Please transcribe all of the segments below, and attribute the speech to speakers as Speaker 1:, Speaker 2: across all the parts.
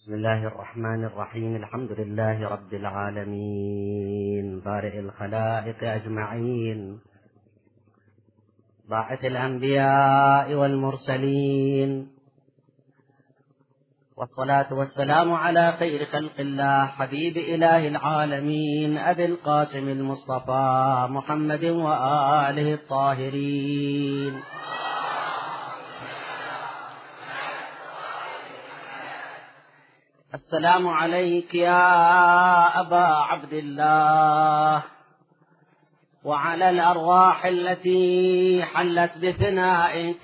Speaker 1: بسم الله الرحمن الرحيم. الحمد لله رب العالمين، بارئ الخلائق أجمعين، باعث الأنبياء والمرسلين، والصلاة والسلام على خير خلق الله حبيب إله العالمين أبي القاسم المصطفى محمد وآله الطاهرين. السلام عليك يا أبا عبد الله، وعلى الأرواح التي حلت بفنائك.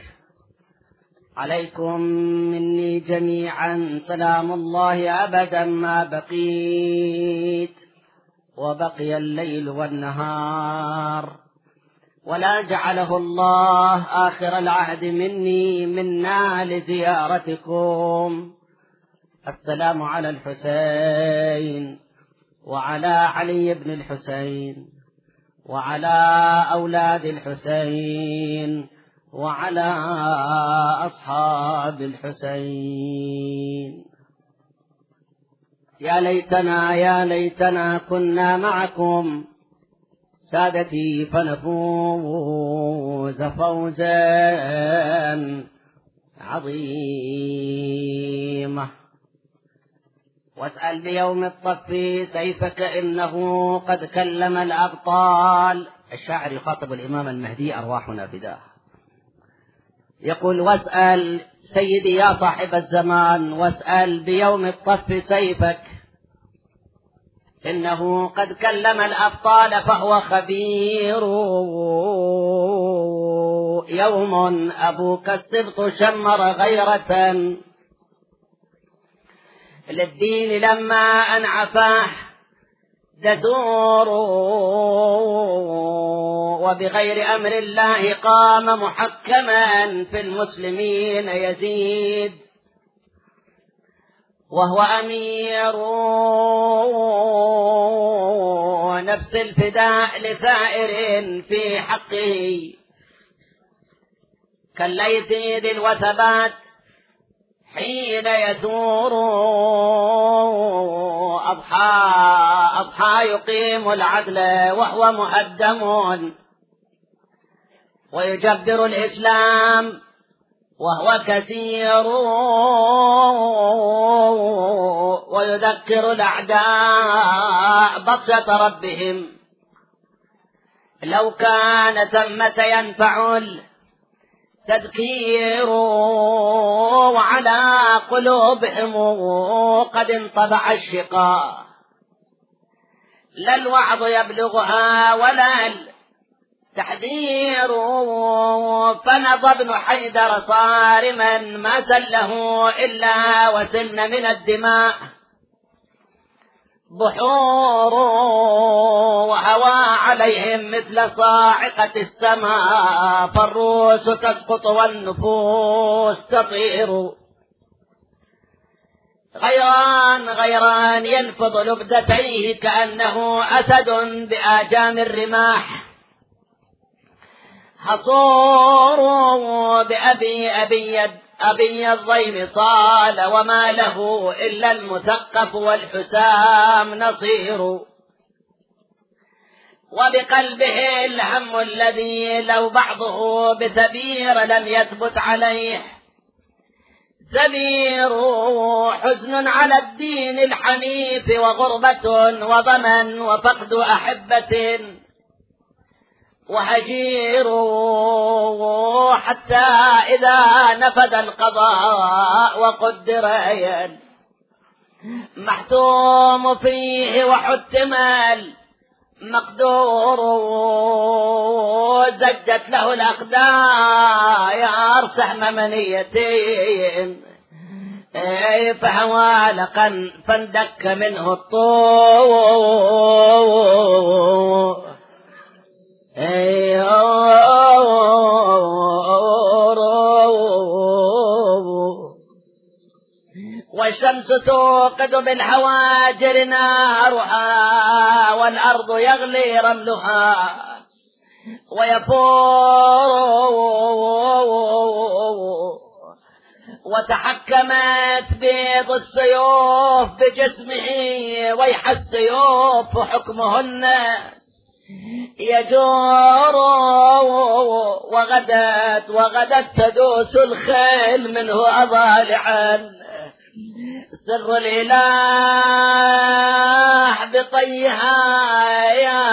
Speaker 1: عليكم مني جميعا سلام الله أبدا ما بقيت وبقي الليل والنهار، ولا جعله الله آخر العهد مني منا لزيارتكم. السلام على الحسين وعلى علي بن الحسين وعلى أولاد الحسين وعلى أصحاب الحسين. يا ليتنا كنا معكم سادتي فنفوز فوزا عظيما. واسأل بيوم الطف سيفك إنه قد كلم الأبطال. الشاعر يخاطب الإمام المهدي أرواحنا فداه، يقول: واسأل سيدي يا صاحب الزمان، واسأل بيوم الطف سيفك إنه قد كلم الأبطال فهو خبير. يوم أبوك السبط شمر غيرة للدين لما أنعفاه دثور، وبغير أمر الله قام محكما في المسلمين يزيد، وهو أمير نفس الفداء لثائر في حقه، كالليث ذي الوثبات حين يثور. أضحى يقيم العدل وهو مهدم، ويجبر الإسلام وهو كثير، ويذكر الأعداء بطشة ربهم لو كان ثمة ينفع تذكير، وعلى قلوبهم قد انطبع الشقاء، لا الوعظ يبلغها ولا التحذير. فنضى ابن حيدر صارما ما سله إلا وسلن من الدماء بحور، وهوى عليهم مثل صاعقة السماء، فالروس تسقط والنفوس تطير. غيران ينفض لبدتيه كأنه أسد بآجام الرماح، حصور أبي الضيم صال، وما له إلا المثقف والحسام نصير. وبقلبه الهم الذي لو بعضه بثبير لم يثبت عليه ثبير، حزن على الدين الحنيف وغربة وضمن وفقد أحبة وهجير، حتى إذا نفذ القضاء وقدر محتوم فيه وحتم المقدور، زجت له الأقدار سهم منيتين، فهوى لقا فاندك منه الطور. والشمس توقد بالهواجر نارها، والأرض يغلي رملها ويفور، وتحكمت بيض السيوف بجسمه، ويح السيوف حكمهن يجور، وغدت تدوس الخيل منه أضالعا. سر الإله بطيها يا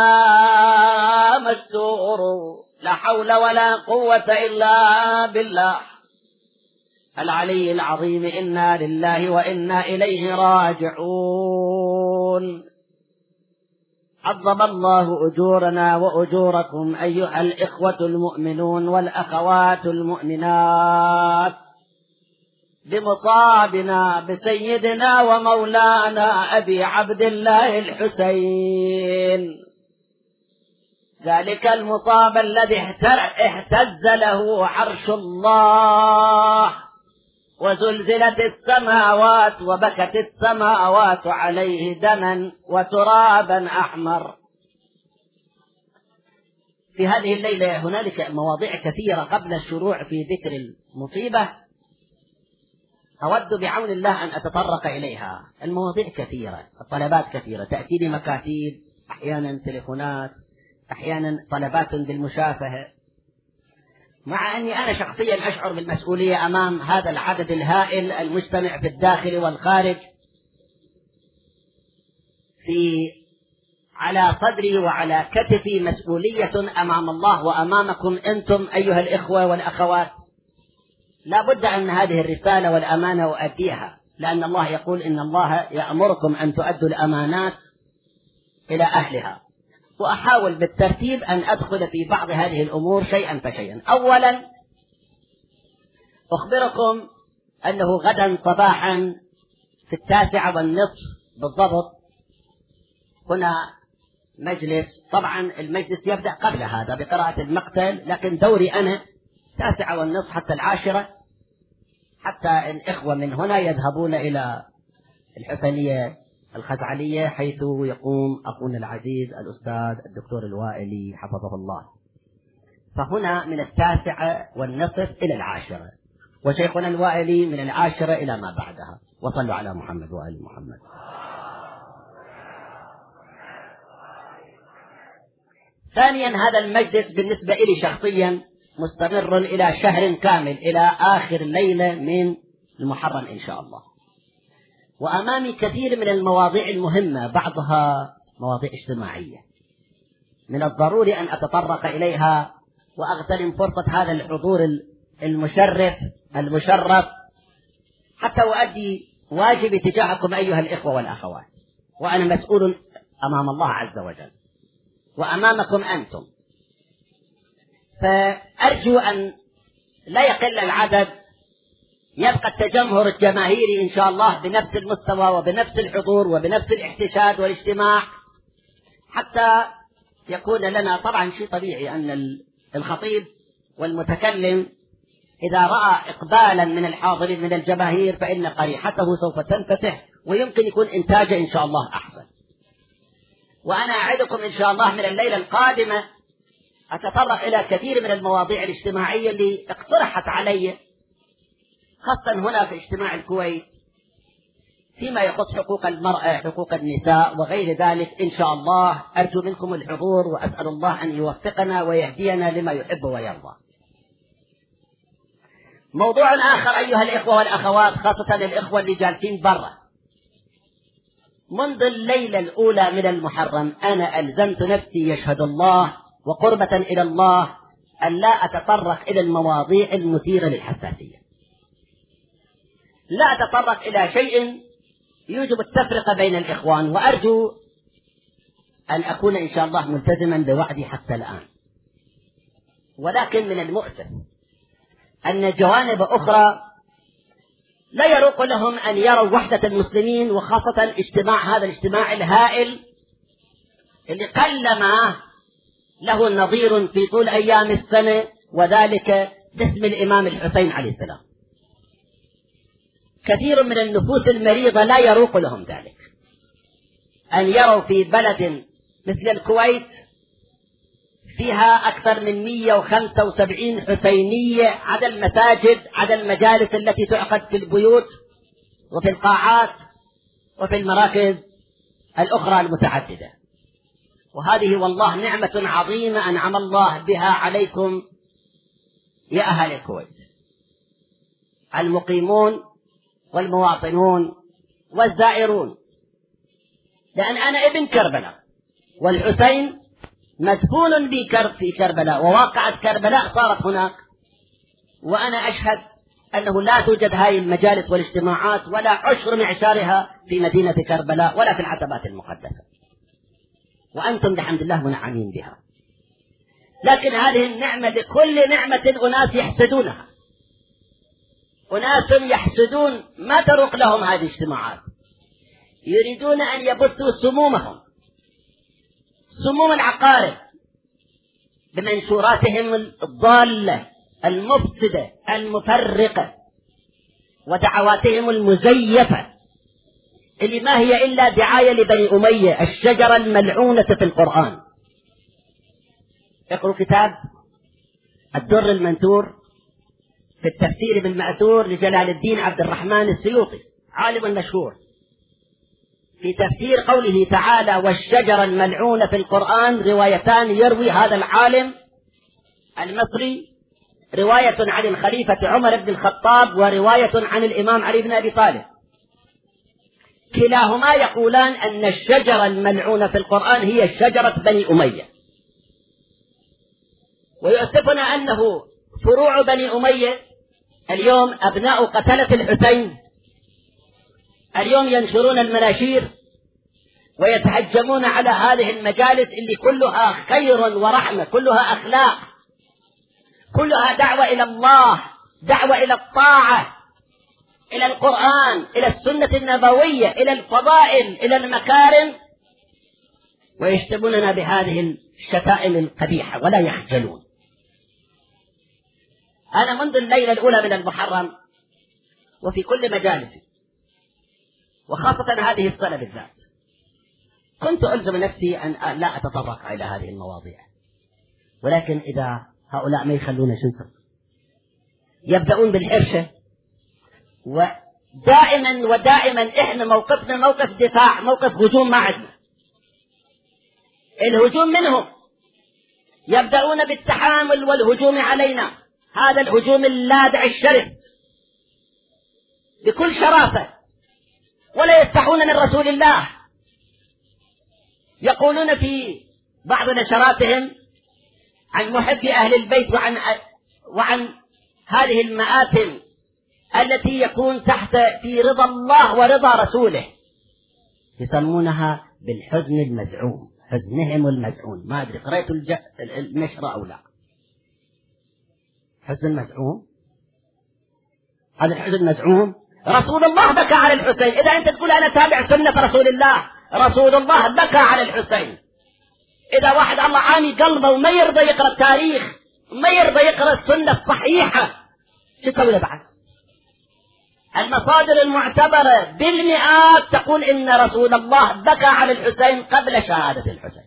Speaker 1: مستور، لا حول ولا قوة إلا بالله العلي العظيم. إنا لله وإنا إليه راجعون. عظم الله أجورنا وأجوركم أيها الإخوة المؤمنون والأخوات المؤمنات بمصابنا بسيدنا ومولانا أبي عبد الله الحسين، ذلك المصاب الذي اهتز له عرش الله وزلزلت السماوات وبكت السماوات عليه دما وترابا أحمر. في هذه الليلة هنالك مواضيع كثيرة قبل الشروع في ذكر المصيبة أود بعون الله أن أتطرق إليها. المواضيع كثيرة، الطلبات كثيرة، تأتيني مكاتيب، أحيانا تليفونات، أحيانا طلبات بالمشافهة، مع أني أنا شخصيا أشعر بالمسؤولية أمام هذا العدد الهائل المجتمع في الداخل والخارج. على صدري وعلى كتفي مسؤولية أمام الله وأمامكم أنتم أيها الإخوة والأخوات. لا بد أن هذه الرسالة والأمانة أؤديها، لأن الله يقول إن الله يأمركم أن تؤدوا الأمانات إلى أهلها. وأحاول بالترتيب أن أدخل في بعض هذه الأمور شيئا فشيئا. أولا أخبركم أنه غدا صباحا في 9:30 بالضبط هنا مجلس. طبعا المجلس يبدأ قبل هذا بقراءة المقتل، لكن دوري أنا 9:30 حتى 10، حتى الإخوة من هنا يذهبون إلى الحسينية الخزعلية حيث يقوم أخونا العزيز الأستاذ الدكتور الوائلي حفظه الله. فهنا من 9:30 إلى 10، وشيخنا الوائلي من 10 إلى ما بعدها. وصلوا على محمد وآل محمد. ثانيا هذا المجلس بالنسبة لي شخصيا مستمر إلى شهر كامل، إلى آخر ليلة من المحرم إن شاء الله. وأمامي كثير من المواضيع المهمة، بعضها مواضيع اجتماعية من الضروري أن أتطرق إليها، وأغتنم فرصة هذا الحضور المشرف حتى أؤدي واجبي تجاهكم أيها الإخوة والأخوات، وأنا مسؤول أمام الله عز وجل وأمامكم أنتم. فأرجو أن لا يقل العدد، يبقى التجمهر الجماهيري إن شاء الله بنفس المستوى وبنفس الحضور وبنفس الاحتشاد والاجتماع، حتى يكون لنا طبعا شيء طبيعي أن الخطيب والمتكلم إذا رأى إقبالا من الحاضرين من الجماهير فإن قريحته سوف تنفتح ويمكن يكون إنتاجه إن شاء الله أحسن. وأنا أعدكم إن شاء الله من الليلة القادمة أتطرق إلى كثير من المواضيع الاجتماعية اللي اقترحت علي، خاصة هنا في اجتماع الكويت فيما يخص حقوق المرأة، حقوق النساء وغير ذلك. إن شاء الله أرجو منكم الحضور، وأسأل الله أن يوفقنا ويهدينا لما يحب ويرضى. موضوع آخر أيها الإخوة والأخوات، خاصة الإخوة اللي جالسين برا، منذ الليلة الأولى من المحرم أنا ألزمت نفسي يشهد الله وقربة إلى الله أن لا أتطرق إلى المواضيع المثيرة للحساسية، لا أتطرق إلى شيء يوجب التفرقة بين الإخوان، وأرجو أن أكون إن شاء الله ملتزما بوعدي حتى الآن. ولكن من المؤسف أن جوانب أخرى لا يروق لهم أن يروا وحدة المسلمين، وخاصة هذا الاجتماع الهائل اللي قلما له نظير في طول أيام السنة، وذلك باسم الإمام الحسين عليه السلام. كثير من النفوس المريضة لا يروق لهم ذلك، أن يروا في بلد مثل الكويت فيها أكثر من 175 حسينية، عدا المساجد، عدا المجالس التي تعقد في البيوت وفي القاعات وفي المراكز الأخرى المتعددة. وهذه والله نعمة عظيمة أنعم الله بها عليكم يا أهل الكويت، المقيمون والمواطنون والزائرون، لأن أنا ابن كربلاء، والحسين مدفون في كربلاء، وواقعة كربلاء صارت هناك، وأنا أشهد أنه لا توجد هذه المجالس والاجتماعات ولا عشر معشارها في مدينة كربلاء ولا في العتبات المقدسة، وأنتم بحمد الله منعمين بها. لكن هذه النعمة لكل نعمة أناس يحسدونها، أناس يحسدون ما تروق لهم هذه الاجتماعات، يريدون أن يبثوا سمومهم، سموم العقارب، بمنشوراتهم الضالة المفسدة المفرقة ودعواتهم المزيفة اللي ما هي إلا دعاية لبني أمية الشجرة الملعونة في القرآن. اقرأوا كتاب الدر المنثور في التفسير بالمأثور لجلال الدين عبد الرحمن السيوطي، عالم مشهور، في تفسير قوله تعالى والشجرة الملعونة في القرآن روايتان يروي هذا العالم المصري، رواية عن الخليفة عمر بن الخطاب ورواية عن الإمام علي بن أبي طالب، كلاهما يقولان أن الشجرة الملعونة في القرآن هي شجرة بني أمية. ويؤسفنا أنه فروع بني أمية اليوم أبناء قتلة الحسين اليوم ينشرون المناشير ويتهجمون على هذه المجالس اللي كلها خير ورحمة، كلها أخلاق، كلها دعوة إلى الله، دعوة إلى الطاعة، إلى القرآن، إلى السنة النبوية، إلى الفضائل، إلى المكارم، ويشتموننا بهذه الشتائم القبيحة ولا يخجلون. أنا منذ الليلة الأولى من المحرم وفي كل مجالسي، وخاصة هذه السنة بالذات، كنت ألزم نفسي أن لا أتطرق إلى هذه المواضيع، ولكن إذا هؤلاء ما يخلون شنصر يبدأون بالحرشة، ودائما إحنا موقفنا موقف دفاع، موقف هجوم، ما عندنا الهجوم منهم، يبدأون بالتحامل والهجوم علينا، هذا الهجوم اللاذع الشرس بكل شراسة، ولا يستحون من رسول الله. يقولون في بعض نشراتهم عن محبي أهل البيت وعن هذه المآتم التي يكون تحت في رضا الله ورضا رسوله، يسمونها بالحزن المزعوم، حزنهم المزعوم. ما أدري قرأت النشرة أو لا. حزن المزعوم، هذا الحزن المزعوم رسول الله بكى على الحسين. إذا أنت تقول أنا تابع سنة رسول الله، رسول الله بكى على الحسين. إذا واحد الله عامي قلبه وما يرضى يقرأ التاريخ، ما يرضى يقرأ السنة الصحيحة، شو تسوي له بعد؟ المصادر المعتبرة بالمئات تقول إن رسول الله بكى على الحسين قبل شهادة الحسين.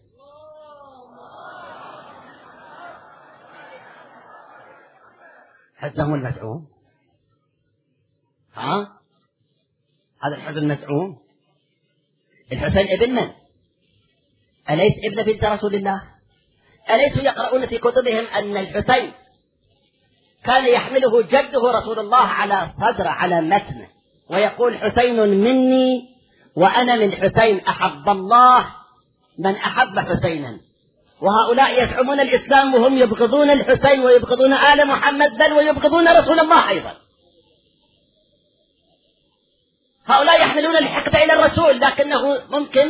Speaker 1: حزنهم المزعوم، هذا الحزن المزعوم. الحسين ابن من؟ أليس ابن بنت رسول الله؟ أليسوا يقرؤون في كتبهم أن الحسين كان يحمله جده رسول الله على صدره، على متنه، ويقول حسين مني وأنا من حسين، أحب الله من أحب حسينا. وهؤلاء يزعمون الإسلام وهم يبغضون الحسين ويبغضون آل محمد، بل ويبغضون رسول الله أيضا. هؤلاء يحملون الحقد إلى الرسول، لكنه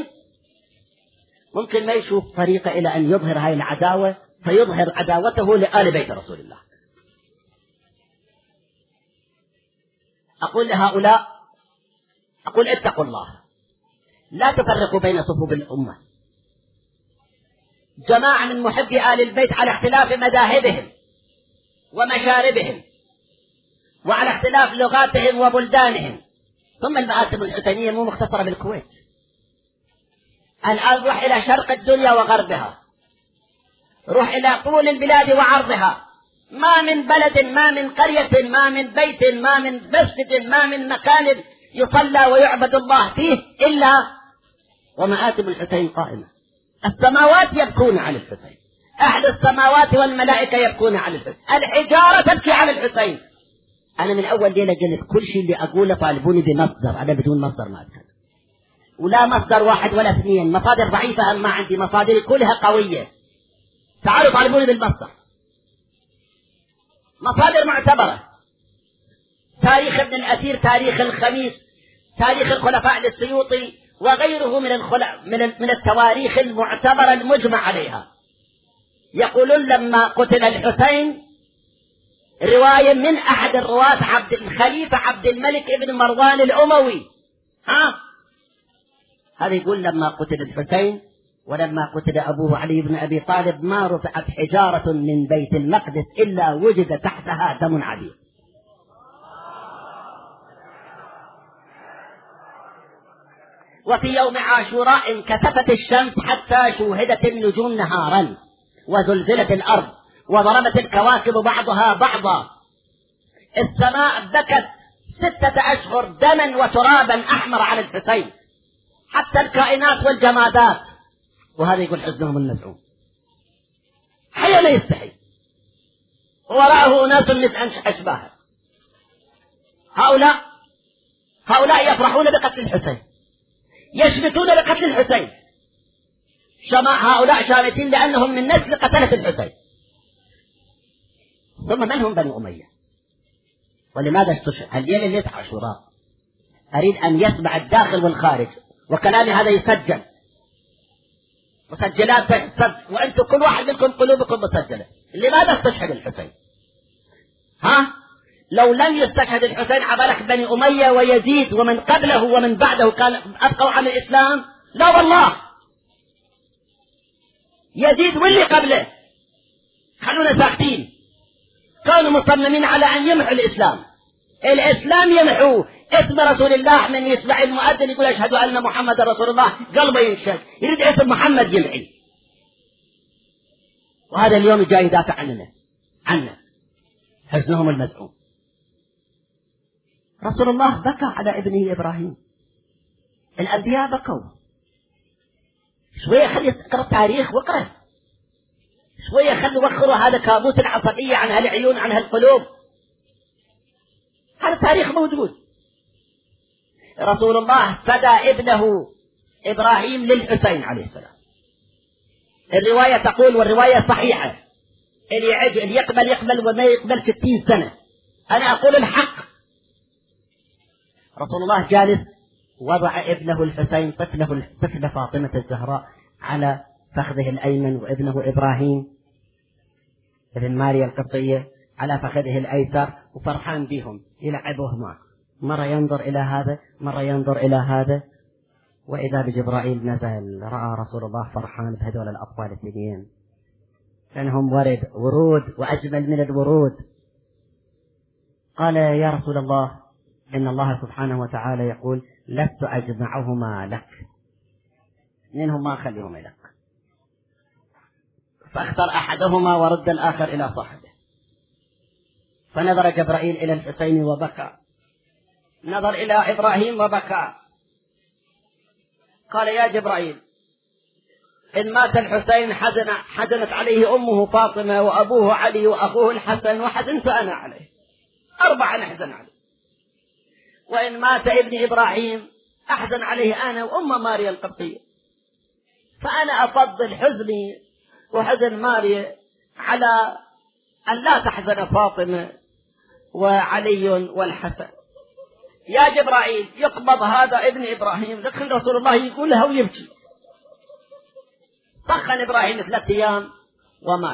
Speaker 1: ممكن ما يشوف طريقة إلى أن يظهر هذه العداوة، فيظهر عداوته لآل بيت رسول الله. أقول لهؤلاء، أقول اتقوا الله، لا تفرقوا بين صفوف الأمة. جماعة من محبي آل البيت على اختلاف مذاهبهم ومشاربهم وعلى اختلاف لغاتهم وبلدانهم. ثم المآتم الحسينية مو مختصرة بالكويت، الآن روح إلى شرق الدنيا وغربها، روح إلى طول البلاد وعرضها، ما من بلد، ما من قرية، ما من بيت، ما من مسجد، ما من مكان يصلى ويعبد الله فيه إلا ومآتم الحسين قائمة. السماوات يبكون على الحسين، أهل السماوات والملائكة يبكون على الحسين، الحجارة تبكي على الحسين. أنا من أول ليلة قلت كل شيء اللي أقوله طالبوني بمصدر، أنا بدون مصدر ما أتكلم، ولا مصدر واحد ولا اثنين، مصادر ضعيفة ما عندي، مصادري كلها قوية. تعالوا طالبوني بالمصدر، مصادر معتبرة، تاريخ ابن الأثير، تاريخ الخميس، تاريخ الخلفاء للسيوطي وغيره من التواريخ المعتبرة المجمع عليها. يقولون لما قتل الحسين، رواية من أحد الرواة الخليفة عبد الملك ابن مروان الأموي، هذا يقول لما قتل الحسين ولما قتل أبوه علي بن أبي طالب ما رفعت حجارة من بيت المقدس إلا وجد تحتها دم عديد. وفي يوم عاشوراء انكسفت الشمس حتى شوهدت النجوم نهارا، وزلزلت الأرض وضربت الكواكب بعضها بعضا، السماء بكت 6 أشهر دما وترابا أحمر على الحسين، حتى الكائنات والجمادات. وهذا يقول حزنهم المزعوم، حي لا يستحي، وراءه ناس مثل أشباهه. هؤلاء يفرحون بقتل الحسين، يشمتون بقتل الحسين، هؤلاء شامتين لأنهم من نسل قتلة الحسين. ثم من هم بني أمية؟ ولماذا استشهد؟ الليلة ليلة عاشوراء، أريد أن يسمع الداخل والخارج، وكلامي هذا يسجل، مسجلات وأنتم كل واحد منكم قلوبكم مسجلة. لماذا استشهد الحسين؟ لو لم يستشهد الحسين عبالك بني أمية ويزيد ومن قبله ومن بعده كان أبقوا عن الإسلام؟ لا والله، يزيد واللي قبله خلونا ساكتين، كانوا مصممين على أن يمحوا الإسلام يمحوه. اسم رسول الله، من يسمع المؤذن يقول أشهد أن محمد رسول الله قلبه ينشد، يريد اسم محمد يمحي. وهذا اليوم جاي يدافع عنه حزنهم المزعوم. رسول الله بكى على ابنه إبراهيم، الأنبياء بكوا. شوية خلي تقرأ التاريخ واقرأ، شوية خلي وخروا هذا كابوس العصبية عن هالعيون عن هالقلوب، هذا التاريخ موجود. رسول الله فدى ابنه إبراهيم للحسين عليه السلام. الرواية تقول، والرواية صحيحة، اللي يقبل وما يقبل 60 سنة، أنا أقول الحق. رسول الله جالس وضع ابنه الحسين طفل فاطمة الزهراء على فخذه الأيمن، وابنه إبراهيم ابن ماريا القبطية على فخذه الأيسر، وفرحان بهم يلعبوهما، مرة ينظر إلى هذا مرة ينظر إلى هذا. وإذا بجبرائيل نزل، رأى رسول الله فرحان بهذول الأطفال الاثنين، لأنهم ورود وأجمل من الورود. قال يا رسول الله، إن الله سبحانه وتعالى يقول لست أجمعهما لك، منهم ما أخليهما لك، فاختر أحدهما ورد الآخر إلى صاحبه. فنظر جبرائيل إلى الحسين وبكى، نظر إلى إبراهيم وبكى. قال يا جبرائيل، إن مات الحسين حزنت عليه أمه فاطمة وأبوه علي وأخوه الحسن، وحزنت أنا عليه، 4 نحزن عليه. وإن مات ابن إبراهيم أحزن عليه أنا وأم ماريا القبطية، فأنا أفضل حزني وحزن ماريا على أن لا تحزن فاطمة وعلي والحسن. يا جبرائيل، يقبض هذا ابن إبراهيم. دخل رسول الله يقولها ويبكي. سخن إبراهيم 3 أيام ومات.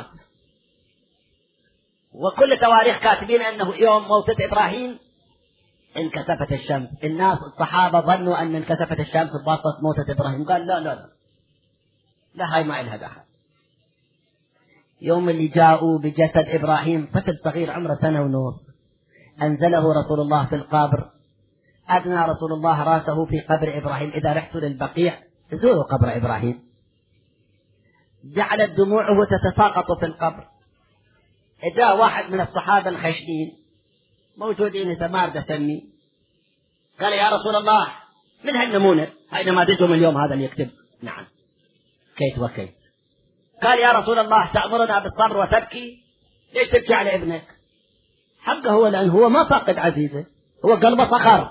Speaker 1: وكل تواريخ كاتبين أنه يوم موتة إبراهيم انكسفت الشمس. الناس الصحابة ظنوا أن انكسفت الشمس بواسطة موتة إبراهيم، قال لا لا لا لا، هاي ما إلها دخل. يوم اللي جاءوا بجسد إبراهيم، طفل صغير عمره 1.5 سنة، أنزله رسول الله في القبر، أدنى رسول الله رأسه في قبر إبراهيم. إذا رحتوا للبقيع زوروا قبر إبراهيم، جعلت دموعه تتساقط في القبر. جاء واحد من الصحابة الخشنين موجودين سمار دسمي، قال يا رسول الله من هالنمونة أينما دزهم اليوم هذا اللي يكتب؟ نعم كيت وكيت. قال يا رسول الله تأمرنا بالصبر وتبكي؟ ليش تبكي على ابنك؟ حقه هو، لأن هو ما فاقد عزيزه، هو قلبه صخر.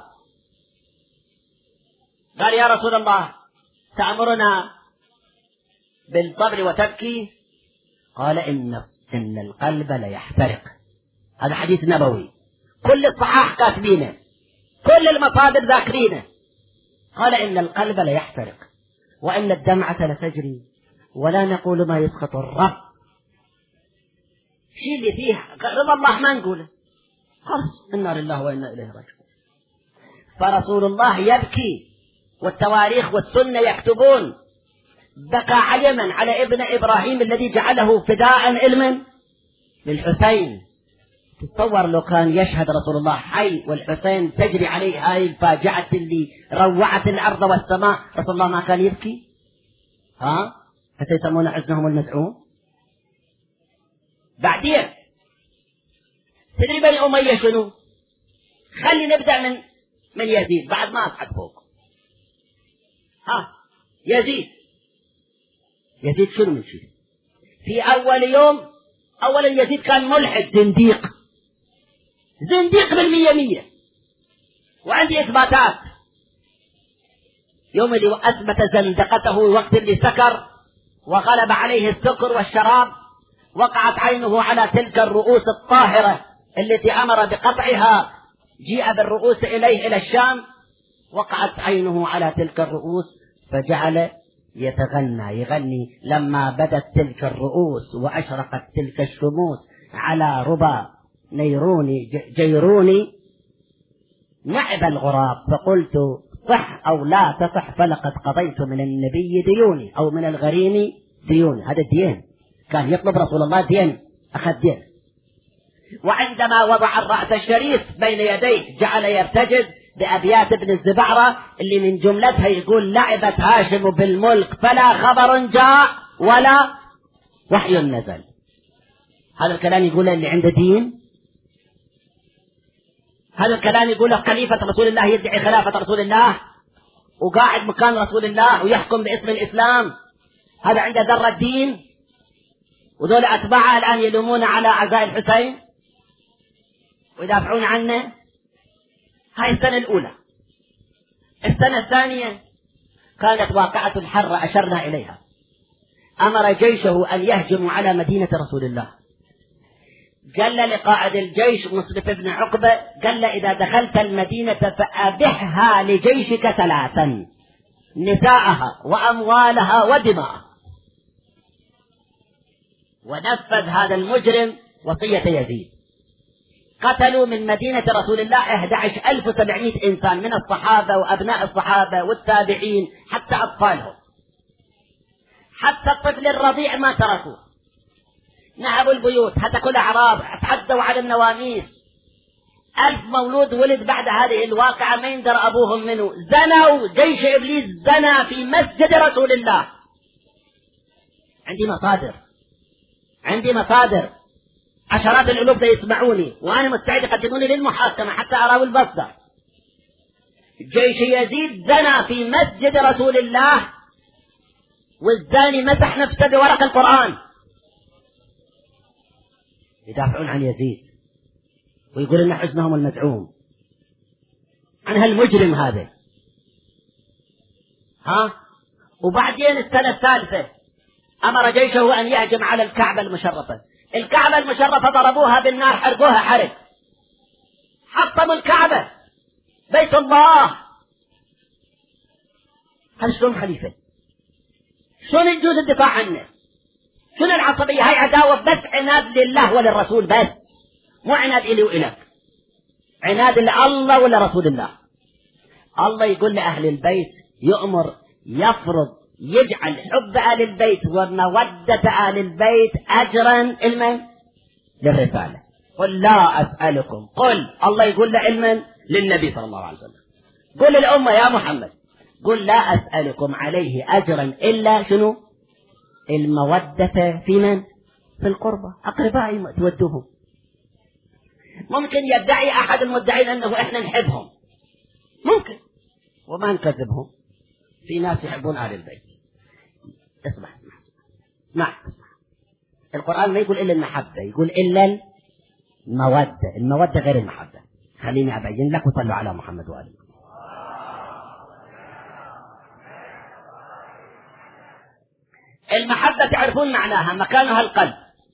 Speaker 1: قال يا رسول الله تأمرنا بالصبر وتبكي؟ قال إن القلب ليحترق. هذا حديث نبوي، كل الصحاح كاتبينه، كل المصادر ذاكرينه. قال إن القلب ليحترق وإن الدمعة لتجري ولا نقول ما يسخط الرب. شيء اللي فيه رضا الله ما نقوله، خلاص إنا لله وإنا إليه راجعون. فرسول الله يبكي والتواريخ والسنة يكتبون بكى علما على ابن إبراهيم الذي جعله فداء علما للحسين. تصور لو كان يشهد رسول الله حي والحسين تجري عليه هاي الفاجعة اللي روعت الأرض والسماء، رسول الله ما كان يبكي؟ فسيسمون حزنهم المزعوم. بعدين تدري بني أمية شنو؟ خلي نبدأ من يزيد بعد ما أصعد فوق. يزيد شنو من شيء؟ في أول يوم أولا يزيد كان ملحد زنديق بالمية، وعندي إثباتات. يوم اللي أثبت زندقته وقت اللي سكر وغلب عليه السكر والشراب، وقعت عينه على تلك الرؤوس الطاهرة التي أمر بقطعها، جيء بالرؤوس إليه إلى الشام، وقعت عينه على تلك الرؤوس فجعل يغني لما بدت تلك الرؤوس وأشرقت تلك الشموس على ربا نيروني جيروني نعب الغراب، فقلت صح أو لا تصح فلقد قضيت من النبي ديوني أو من الغريم ديوني. هذا الدين كان يطلب رسول الله دين، أخذ دين. وعندما وضع الرأس الشريف بين يديه جعل يرتجز بأبيات ابن الزبعرة اللي من جملتها يقول لعبت هاشم بالملك فلا خبر جاء ولا وحي نزل. هذا الكلام يقوله اللي عنده دين، هذا الكلام يقوله خليفة رسول الله يدعي خلافة رسول الله وقاعد مكان رسول الله ويحكم باسم الإسلام. هذا عنده ذرة دين، وذول أتباعه الآن يلومون على عزاء الحسين ويدافعون عنه. هاي السنة الأولى. السنة الثانية كانت واقعة الحرة أشرنا إليها، أمر جيشه أن يهجموا على مدينة رسول الله. قال لقائد الجيش مصرف بن عقبة، قال إذا دخلت المدينة فأبحها لجيشك 3، نساءها وأموالها ودماءها. ونفذ هذا المجرم وصية يزيد. قتلوا من مدينة رسول الله 11,700 إنسان من الصحابة وأبناء الصحابة والتابعين حتى أطفالهم، حتى الطفل الرضيع ما تركوه. نهبوا البيوت حتى كل أعراض، تعدوا على النواميس. 1000 مولود ولد بعد هذه الواقعة ما يندر أبوهم منه. زنوا، جيش إبليس زنى في مسجد رسول الله. عندي مصادر عشرات الألوف يسمعوني، وأنا مستعد يقدموني للمحاكمة حتى أراوي البصدة. جيش يزيد زنى في مسجد رسول الله، والزاني مسح نفسه بورق القرآن. يدافعون عن يزيد ويقول إن حزنهم المزعوم عن هالمجرم هذا. وبعدين السنة الثالثة أمر جيشه أن يهجم على الكعبة المشرفة. الكعبة المشرفة ضربوها بالنار، حرقوها حرق، حطموا الكعبة، بيت الله. هل شلون خليفة؟ شلون يجوز الدفاع عنه؟ شنو العصبية؟ هاي عداوة بس عناد لله وللرسول بس، مو عناد إلي وإلك، عناد لله ولرسول الله. الله يقول لأهل البيت يؤمر يفرض يجعل حب آل البيت ومودة آل البيت أجرا علما للرسالة. قل لا أسألكم، قل الله يقول لعلما للنبي صلى الله عليه وسلم، قل للأمة يا محمد قل لا أسألكم عليه أجرا إلا شنو؟ المودة في من؟ في القربة، أقربائي تودوهم. ممكن يدعي أحد المدعين أنه إحنا نحبهم، ممكن، وما نكذبهم. في ناس يحبون أهل البيت. اسمع. القرآن ما يقول إلا المحبة، يقول إلا المودة. المودة غير المحبة. خليني أبين لك، وصلوا على محمد وآله. المحبة تعرفون معناها، مكانها القلب.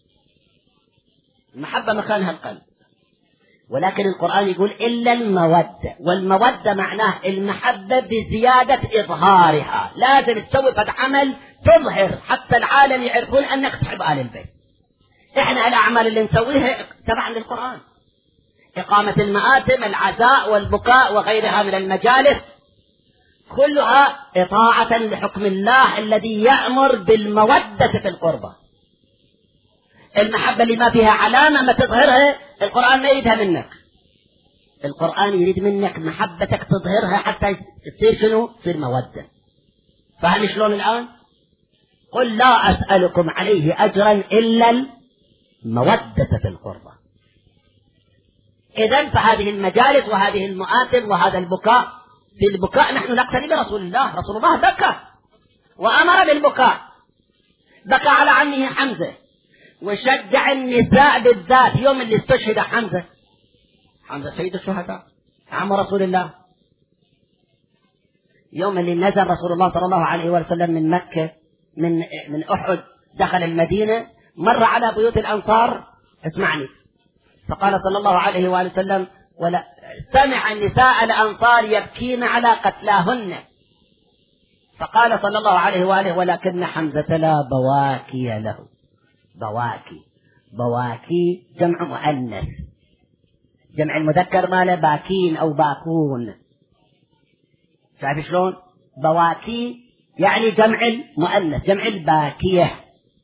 Speaker 1: المحبة مكانها القلب، ولكن القرآن يقول إلا المودة. والمودة معناه المحبة بزيادة إظهارها. لازم تسوي فد عمل تظهر حتى العالم يعرفون أنك تحب آل البيت. إحنا الأعمال اللي نسويها تبعا للقرآن، إقامة المآتم، العزاء والبكاء وغيرها من المجالس، كلها إطاعة لحكم الله الذي يأمر بالمودة في القربة. المحبة اللي ما فيها علامة ما تظهرها القرآن ما يريدها منك. القرآن يريد منك محبتك تظهرها حتى تصير شنو؟ تصير مودة. فهم شلون الآن؟ قل لا أسألكم عليه أجرا إلا المودة في القربة. إذن فهذه المجالس وهذه المآتم وهذا البكاء، في البكاء نحن نقتدي برسول الله. رسول الله بكى وأمر بالبكاء، بكى على عمه حمزة، وشجع النساء بالذات. يوم اللي استشهد حمزة سيد الشهداء عم رسول الله، يوم اللي نزل رسول الله صلى الله عليه وسلم من مكة من أحد، دخل المدينة، مر على بيوت الأنصار. اسمعني، فقال صلى الله عليه وسلم: ولا سمع النساء الأنصار يبكين على قتلاهن. فقال صلى الله عليه وآله: ولكن حمزة لا بواكي له. بواكي جمع مؤنث، جمع المذكر ماله باكين أو باكون. شايف شلون؟ بواكي يعني جمع المؤنث، جمع الباكية.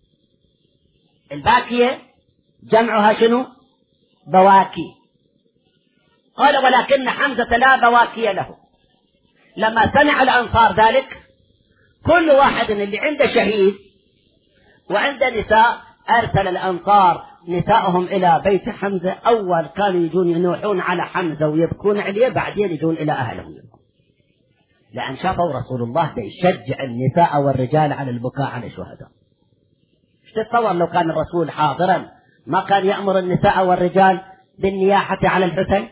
Speaker 1: الباكية جمعها شنو؟ بواكي. قال: ولكن حمزة لا بواكي له. لما سمع الأنصار ذلك، كل واحد اللي عنده شهيد وعنده نساء أرسل الأنصار نسائهم إلى بيت حمزة. أول كانوا يجون ينوحون على حمزة ويبكون عليه، بعدين يجون إلى أهلهم، لأن شافوا رسول الله يشجع النساء والرجال على البكاء على الشهداء. ايش تتصور لو كان الرسول حاضرا ما كان يأمر النساء والرجال بالنياحة على الحسين؟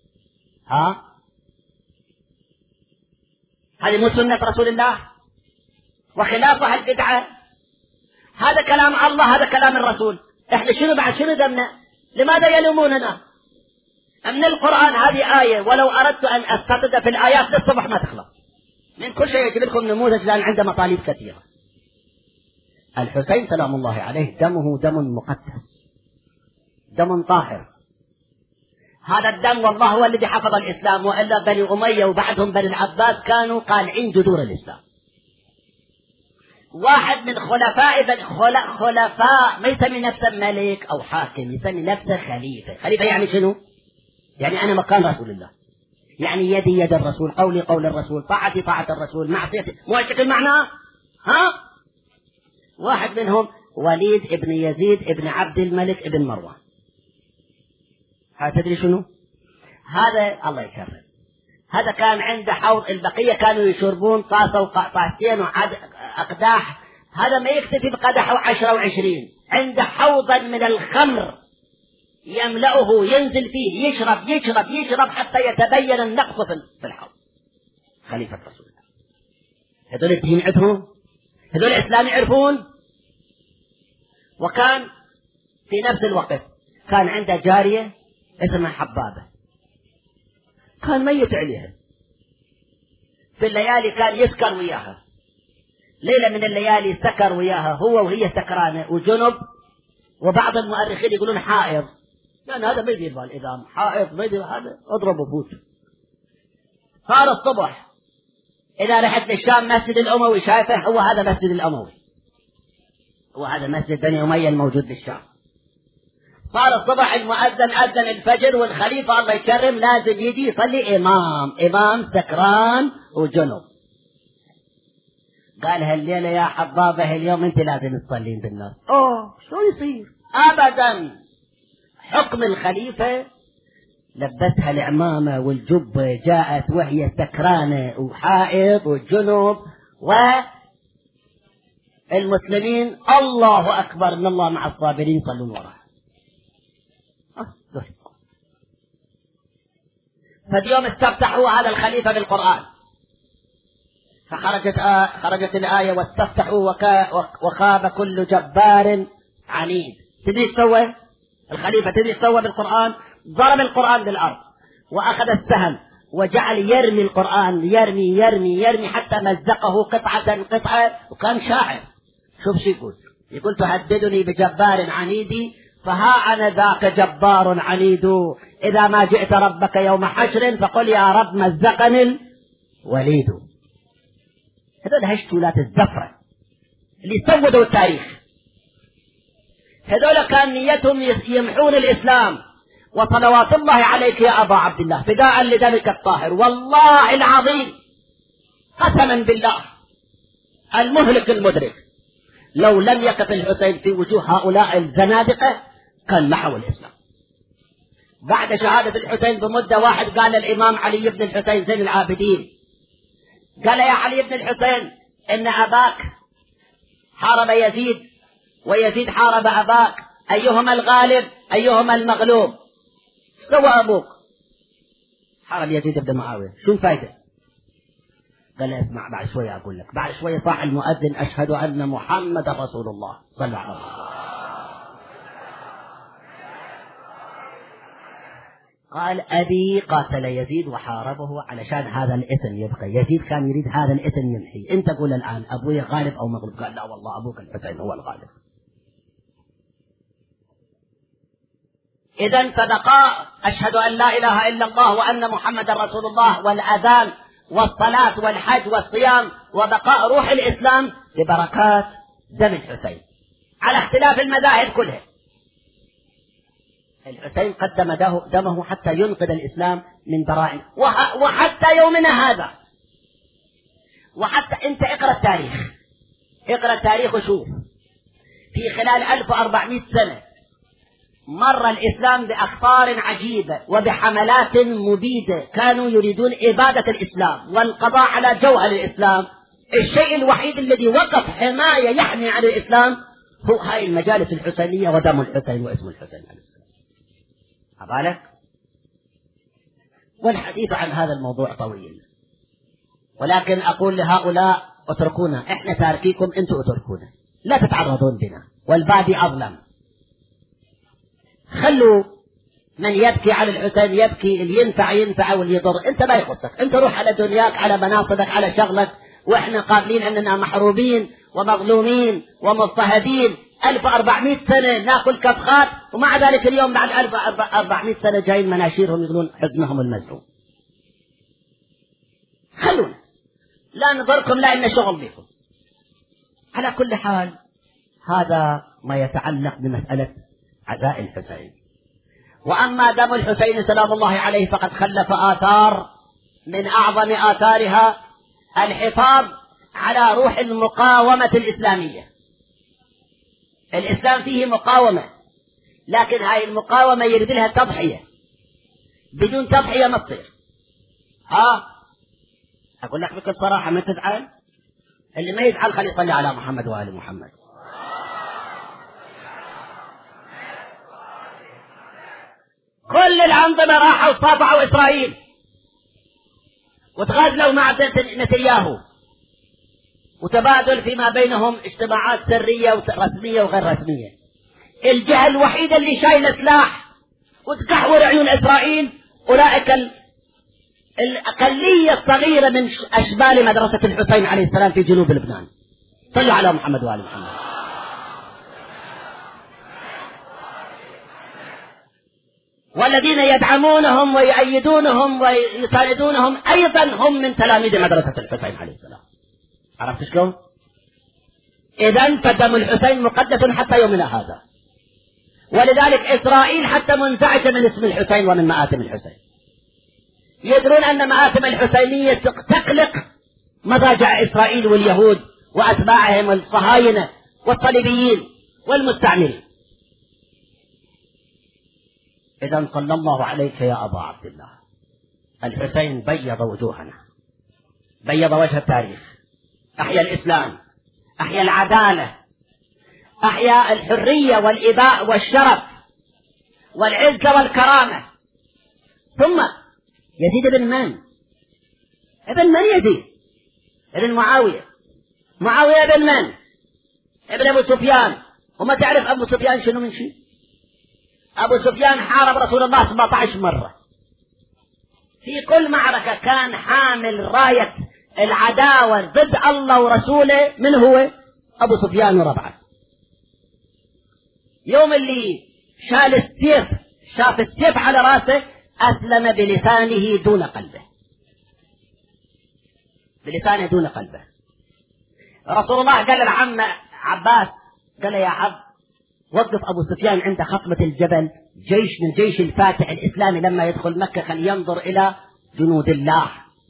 Speaker 1: هذه مو سنة رسول الله وخلافها البدعة. هذا كلام الله، هذا كلام الرسول. احنا شنو بعد؟ شنو ذنبنا؟ لماذا يلوموننا؟ من القرآن هذه آية، ولو أردت أن أستطرد في الآيات للصبح ما تخلص. من كل شيء يجيب لكم نموذج، لأن عنده مطالب كثيرة. الحسين سلام الله عليه دمه دم مقدس، دم طاهر. هذا الدم والله هو الذي حفظ الإسلام، وإلا بني أمية وبعدهم بني العباس كانوا قالعين جذور الإسلام. واحد من خلفاء ما يسمي نفسه ملك أو حاكم، يسمي نفسه خليفة. خليفة يعني شنو؟ يعني أنا مكان رسول الله، يعني يدي يد الرسول، قولي قول الرسول، طاعتي طاعة الرسول، معصيتي. مو هالشكل معناه؟ واحد منهم وليد ابن يزيد ابن عبد الملك ابن مروان. تدري شنو؟ هذا الله يكرم، هذا كان عنده حوض، البقية كانوا يشربون طاسة وطاستين وأقداح. هذا ما يكتفي بقدح و10 و20، عنده حوضا من الخمر يملأه، ينزل فيه يشرب يشرب يشرب حتى يتبين النقص في الحوض. خليفة رسول الله. هذول الدين عندهم، هذول الإسلام يعرفون. وكان في نفس الوقت كان عنده جارية اسمها حبابة، كان ميت عليها. في الليالي كان يسكر وياها. ليلة من الليالي سكر وياها هو وهي سكرانة وجنب، وبعض المؤرخين يقولون حائض، لأن هذا ما يدير بال إذا حائض ما يدير، هذا اضربه فوت. صار الصبح إذا رحت للشام مسجد الأموي، شايفه هو هذا مسجد الأموي، هو هذا مسجد بني أمية الموجود بالشام. صار الصبح المؤذن أذن الفجر، والخليفة الله يكرم لازم يجي يصلي إمام سكران وجنب. قالها الليلة يا حبابة اليوم أنت لازم تصلين بالناس. شو يصير؟ أبدا. حكم الخليفة لبسها العمامة والجبة، جاءت وهي سكرانة وحائض والجنوب، والمسلمين الله أكبر إن الله مع الصابرين صلوا وراها. فاليوم استفتحوا على الخليفة بالقرآن، فخرجت الآية واستفتحوا وخاب كل جبار عنيد. تدري سوى الخليفة؟ تدري سوى بالقرآن؟ ضرب القرآن بالأرض وأخذ السهم وجعل يرمي القرآن، يرمي يرمي يرمي حتى مزقه قطعة قطعة، وكان شاعر. شوف شو يقول تهددني بجبار عنيد، فها أنا ذاك جبار عنيد، إذا ما جئت ربك يوم حشر فقل يا رب مزقني الوليد. هذول هشتولات الزفرة اللي سودوا التاريخ، هذول كان نيتهم يمحون الإسلام. وصلوات الله عليك يا أبا عبد الله فداء لدمك الطاهر، والله العظيم قسما بالله المهلك المدرك، لو لم يقف الحسين في وجوه هؤلاء الزنادقة كان محو الإسلام. بعد شهادة الحسين بمدة واحد قال الإمام علي بن الحسين زين العابدين، قال يا علي بن الحسين إن أباك حارب يزيد ويزيد حارب أباك، أيهما الغالب أيهما المغلوب؟ سوى أبوك حارب يزيد بن معاوية، شو الفائدة؟ قال اسمع بعد شوية أقول لك. بعد شوية صاح المؤذن أشهد أن محمد رسول الله صلى عليه وسلم. قال أبي قاتل يزيد وحاربه علشان هذا الاسم يبقى، يزيد كان يريد هذا الاسم يمحي، أنت قول الآن أبوي غالب أو مغلوب؟ قال لا والله أبوك الحسين هو الغالب. إذن فبقاء أشهد أن لا إله إلا الله وأن محمد رسول الله والأذان والصلاة والحج والصيام وبقاء روح الإسلام ببركات دم الحسين على اختلاف المذاهب كلها. الحسين قدم دمه حتى ينقذ الإسلام من برائن، وحتى يومنا هذا. وحتى أنت اقرأ التاريخ وشوف في خلال 1400 سنة مر الإسلام بأخطار عجيبة وبحملات مبيدة، كانوا يريدون إبادة الإسلام والقضاء على جوهر الإسلام. الشيء الوحيد الذي وقف حماية يحمي عن الإسلام هو هاي المجالس الحسينية ودم الحسين واسم الحسين عليه السلام. أبالك؟ والحديث عن هذا الموضوع طويل، ولكن أقول لهؤلاء اتركونا، احنا تاركيكم، انتوا اتركونا، لا تتعرضون بنا، والبادي أظلم. خلوا من يبكي على الحسين يبكي، اللي ينفع واللي يضر انت ما يخصك، انت روح على دنياك، على مناصبك، على شغلك، واحنا قابلين اننا محروبين ومظلومين ومضطهدين 1400 سنة ناكل كفخات، ومع ذلك اليوم بعد 1400 سنة جايين مناشيرهم يقولون حزنهم المزعوم. خلونا لا نضركم لأن شغل بكم. على كل حال هذا ما يتعلق بمسألة عزاء الحسين. وأما دم الحسين سلام الله عليه فقد خلف آثار، من أعظم آثارها الحفاظ على روح المقاومة الإسلامية. الإسلام فيه مقاومة، لكن هاي المقاومة يريد لها تضحية، بدون تضحية ما تصير. أقول لك بكل صراحة ما تزعل، اللي ما يزعل خلي يصلي على محمد وآل محمد. كل الأنظمة راحوا صافعوا إسرائيل وتغازلوا مع نتنياهو، وتبادل فيما بينهم اجتماعات سرية ورسمية وغير رسمية. الجهة الوحيدة اللي شايلة سلاح وتكحور عيون إسرائيل أولئك الأقلية الصغيرة من أشبال مدرسة الحسين عليه السلام في جنوب لبنان. صلوا على محمد وآل محمد. والذين يدعمونهم ويؤيدونهم ويساندونهم أيضا هم من تلاميذ مدرسة الحسين عليه السلام. عرفت شلون؟ إذن فدم الحسين مقدس حتى يومنا هذا، ولذلك إسرائيل حتى منزعجة من اسم الحسين ومن مآتم الحسين. يدرون أن مآتم الحسينية تقلق مضاجع إسرائيل واليهود وأتباعهم الصهاينة والصليبيين والمستعمرين. إذن صلى الله عليك يا أبا عبد الله. الحسين بيض وجوهنا، بيض وجه التاريخ، أحيا الإسلام، أحيا العدالة، أحيا الحرية والإباء والشرف والعزة والكرامة. ثم يزيد بن من؟ ابن من يزيد؟ ابن معاوية. معاوية ابن من؟ ابن أبو سفيان. وما تعرف أبو سفيان شنو من شيء؟ أبو سفيان حارب رسول الله 17 مرة، في كل معركة كان حامل راية العداوة ضد الله ورسوله. من هو؟ أبو سفيان وربعه. يوم اللي شال السيف، شاف السيف على راسه، أسلم بلسانه دون قلبه، بلسانه دون قلبه. رسول الله قال للعم عباس، قال يا عبد وقف أبو سفيان عند خطمة الجبل، جيش من جيش الفاتح الإسلامي لما يدخل مكة خل ينظر إلى جنود الله.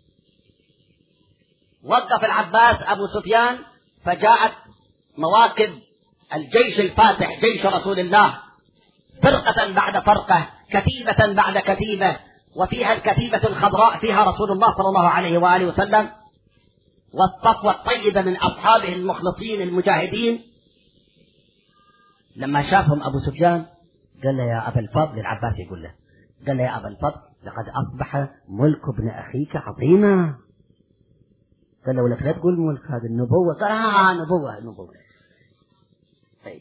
Speaker 1: وقف العباس أبو سفيان، فجاءت مواكب الجيش الفاتح جيش رسول الله فرقة بعد فرقة، كتيبة بعد كتيبة، وفيها الكتيبة الخضراء فيها رسول الله صلى الله عليه وآله وسلم، والصفوة الطيبة من أصحابه المخلصين المجاهدين. لما شافهم أبو سفيان قال له يا أبا الفضل، العباس يقول له، قال له يا أبا الفضل لقد أصبح ملك ابن أخيك عظيما. قال له ولك لا تقول ملك، هذا النبوة. قال نبوة. طيب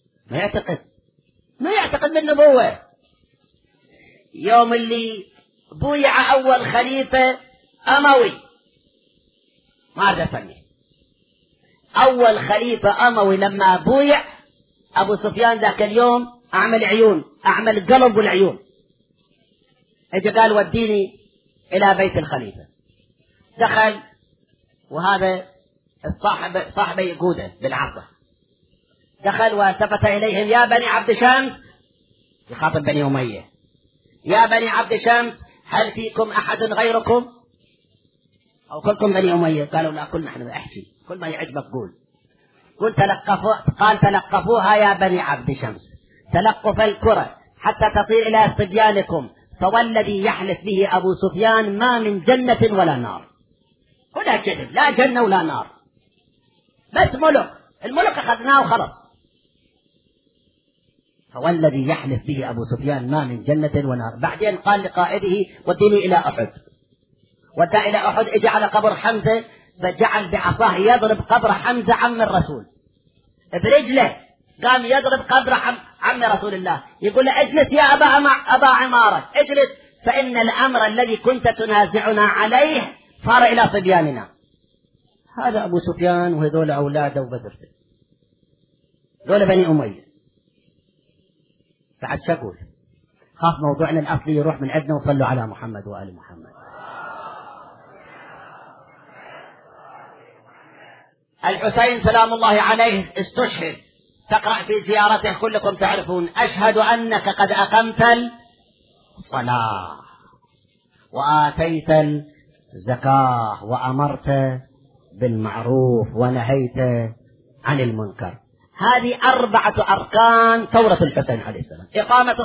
Speaker 1: ما يعتقد بالنبوة. يوم اللي بويع أول خليفة أموي، ما أعرف أسميه، أول خليفة أموي لما بويع أبو سفيان ذاك اليوم أعمل عيون، أعمل قلب والعيون. اجى قال وديني إلى بيت الخليفة. دخل وهذا صاحبه يقوده بالعصا. دخل والتفت إليهم، يا بني عبد شمس، يخاطب بني أمية، يا بني عبد شمس هل فيكم أحد غيركم؟ أو كلكم بني أمية؟ قالوا لا، كل نحن. احكي كل ما يعجبك قول. قال تلقفوها يا بني عبد شمس تلقف الكرة حتى تصير إلى صبيانكم، فوالذي يحلف به أبو سفيان ما من جنة ولا نار. هنا كذب، لا جنة ولا نار، بس ملك. الملك أخذناه وخلص. فوالذي يحلف به أبو سفيان ما من جنة ونار. بعدين قال لقائده وديني إلى أحد. ودى إلى أحد، اجى على قبر حمزة، فجعل بعصاه يضرب قبر حمزة عم الرسول برجله، قام يضرب قبر عم رسول الله. يقول له اجلس يا أبا عمارة، اجلس، فإن الأمر الذي كنت تنازعنا عليه صار إلى صبياننا. هذا أبو سفيان وهذول أولاده وبزرته، ذول بني أمية. بعد شكول خاف موضوعنا الأصلي يروح من عندنا، وصلوا على محمد وآل محمد. الحسين سلام الله عليه استشهد. تقرأ في زيارته كلكم تعرفون: أشهد أنك قد أقمت الصلاة وآتيت الزكاة وأمرت بالمعروف ونهيت عن المنكر. هذه 4 أركان ثورة الحسين عليه السلام. إقامة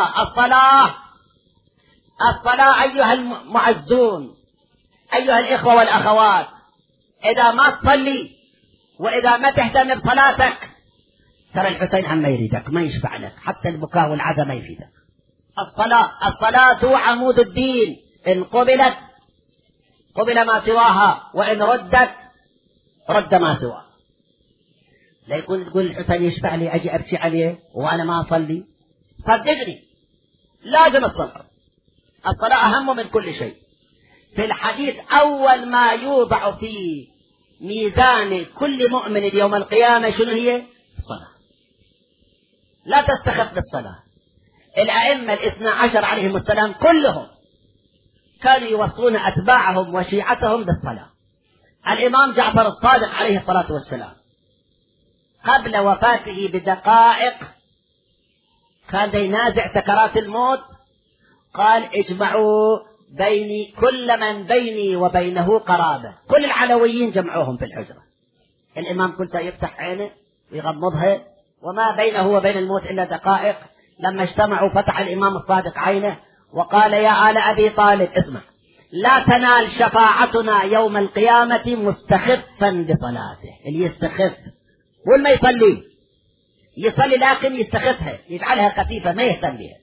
Speaker 1: الصلاة أيها المعزون، أيها الإخوة والأخوات، إذا ما تصلي وإذا ما تهتم بصلاتك ترى الحسين عما يريدك، ما يشفع لك، حتى البكاء والعزاء ما يفيدك. الصلاة عمود الدين، إن قبلت قبل ما سواها، وإن ردت رد ما سواها. لا يكون تقول الحسين يشفع لي أجي أبكي عليه وأنا ما أصلي. صدقني لازم الصلاة أهم من كل شيء. في الحديث أول ما يوضع في ميزان كل مؤمن يوم القيامة شنو هي؟ الصلاة. لا تستخف بالصلاة. الأئمة 12 عليهم السلام كلهم كانوا يوصون أتباعهم وشيعتهم بالصلاة. الإمام جعفر الصادق عليه الصلاة والسلام قبل وفاته بدقائق كان ينازع سكرات الموت، قال: اجمعوا بيني كل من بيني وبينه قرابة. كل العلويين جمعوهم في الحجرة، الإمام كل ساعة يفتح عينه ويغمضها وما بينه وبين الموت إلا دقائق. لما اجتمعوا فتح الإمام الصادق عينه وقال يا آل أبي طالب اسمع، لا تنال شفاعتنا يوم القيامة مستخفا بصلاته. اللي يستخف وما يصلي لكن يستخفها، يجعلها خفيفة ما يهتم بها.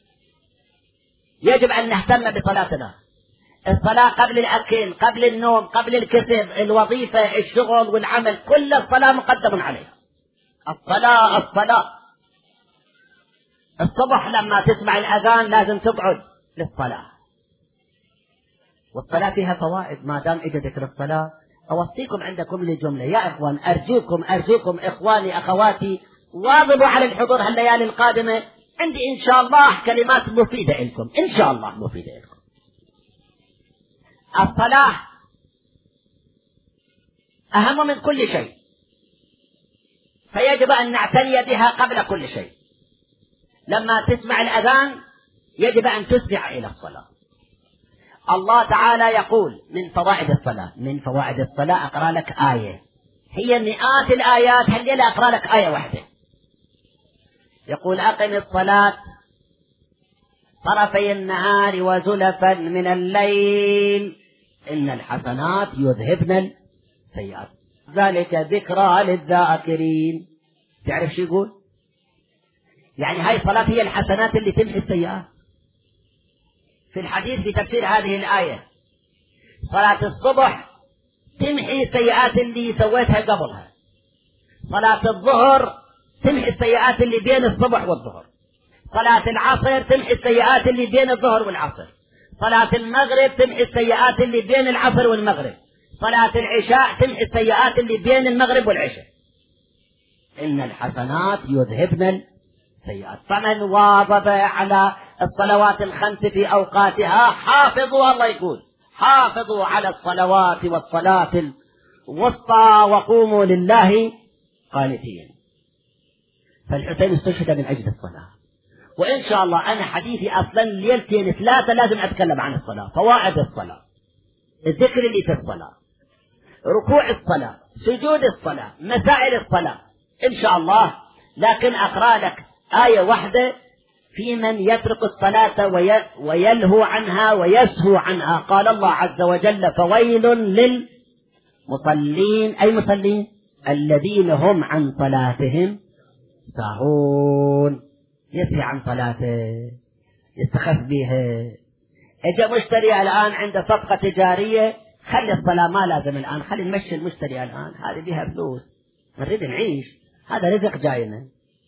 Speaker 1: يجب أن نهتم بصلاتنا. الصلاة قبل الأكل، قبل النوم، قبل الكسب، الوظيفة، الشغل والعمل، كل الصلاة مقدم عليها. الصلاة الصبح لما تسمع الأذان لازم تقعد للصلاة، والصلاة فيها فوائد. ما دام إجا ذكر الصلاة أوصيكم عندكم لجملة يا إخوان، أرجوكم إخواني أخواتي واظبوا على الحضور هالليالي القادمة. عندي إن شاء الله كلمات مفيدة لكم، إن شاء الله مفيدة لكم. الصلاة أهم من كل شيء، فيجب أن نعتني بها قبل كل شيء. لما تسمع الأذان يجب أن تسرع إلى الصلاة. الله تعالى يقول من فوائد الصلاة أقرأ لك آية، هي مئات الآيات، هل أقرأ لك آية واحدة. يقول أقم الصلاة طرفي النهار وزلفا من الليل إن الحسنات يذهبن السيئات ذلك ذكرى للذاكرين. تعرف شو يقول؟ يعني هاي الصلاة هي الحسنات اللي تمحي السيئات. في الحديث في تفسير هذه الآية صلاة الصبح تمحي السيئات اللي سويتها قبلها، صلاة الظهر تمحي السيئات اللي بين الصبح والظهر، صلاة العصر تمحي السيئات اللي بين الظهر والعصر، صلاة المغرب تمحي السيئات اللي بين العصر والمغرب، صلاة العشاء تمحي السيئات اللي بين المغرب والعشاء. إن الحسنات يذهبن السيئات. فمن واظب على الصلوات الخمس في أوقاتها حافظوا، الله يقول حافظوا على الصلوات والصلاة الوسطى وقوموا لله قانتين. فالحسين استشهد من أجل الصلاة. وإن شاء الله أنا حديثي أصلا ليلتين ثلاثة لازم أتكلم عن الصلاة، فوائد الصلاة، الذكر اللي في الصلاة، ركوع الصلاة، سجود الصلاة، مسائل الصلاة إن شاء الله. لكن أقرأ لك آية واحدة في من يترك الصلاة ويلهو عنها ويسهو عنها. قال الله عز وجل فويل للمصلين، أي مصلين الذين هم عن صلاتهم ساهون. يسهي عن صلاته، يستخف بها. اجا مشتري الآن عنده صفقة تجارية، خلي الصلاة ما لازم الآن، خلي نمشي المشتري الآن، هذه بها فلوس نريد نعيش، هذا رزق جاينا.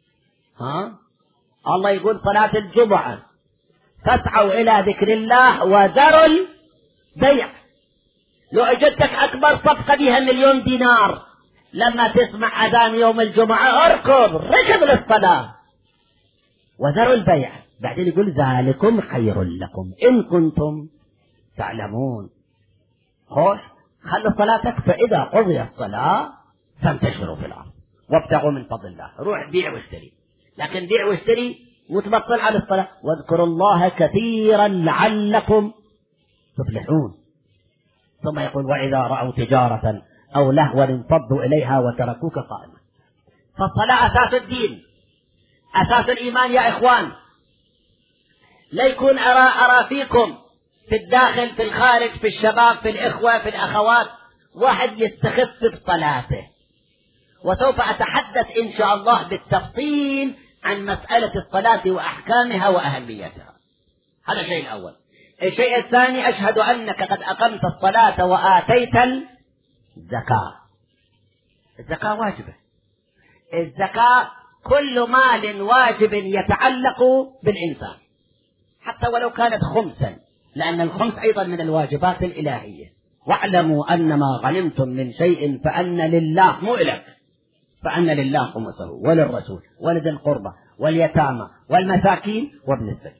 Speaker 1: الله يقول صلاة الجمعة فاسعوا إلى ذكر الله وذروا البيع. لو اجتك أكبر صفقة بها 1,000,000 دينار، لما تسمع أذان يوم الجمعة ركب للصلاة وذروا البيع. بعدين يقول ذلكم خير لكم إن كنتم تعلمون. خوش خلوا صلاتك، فإذا قضي الصلاة فانتشروا في الأرض وابتغوا من فضل الله. روح بيع واشتري، لكن بيع واشتري متبطل على الصلاة. واذكروا الله كثيرا لعلكم تفلحون. ثم يقول وإذا رأوا تجارة أو لهوا انفضوا إليها وتركوك قائما. فالصلاة أساس الدين، أساس الإيمان يا إخوان. لا يكون أرى فيكم في الداخل في الخارج، في الشباب في الإخوة في الأخوات، واحد يستخف بصلاته. وسوف أتحدث إن شاء الله بالتفصيل عن مسألة الصلاة وأحكامها وأهميتها. هذا الشيء الأول. الشيء الثاني أشهد أنك قد أقمت الصلاة وآتيت الزكاة. الزكاة واجبة. الزكاة كل مال واجب يتعلق بالإنسان، حتى ولو كانت خمسا، لأن الخمس أيضا من الواجبات الإلهية. واعلموا أنما غنمتم من شيء فأن لله، مو إليك، فأن لله خمسه وللرسول ولذي القربى واليتامى والمساكين وابن السبيل.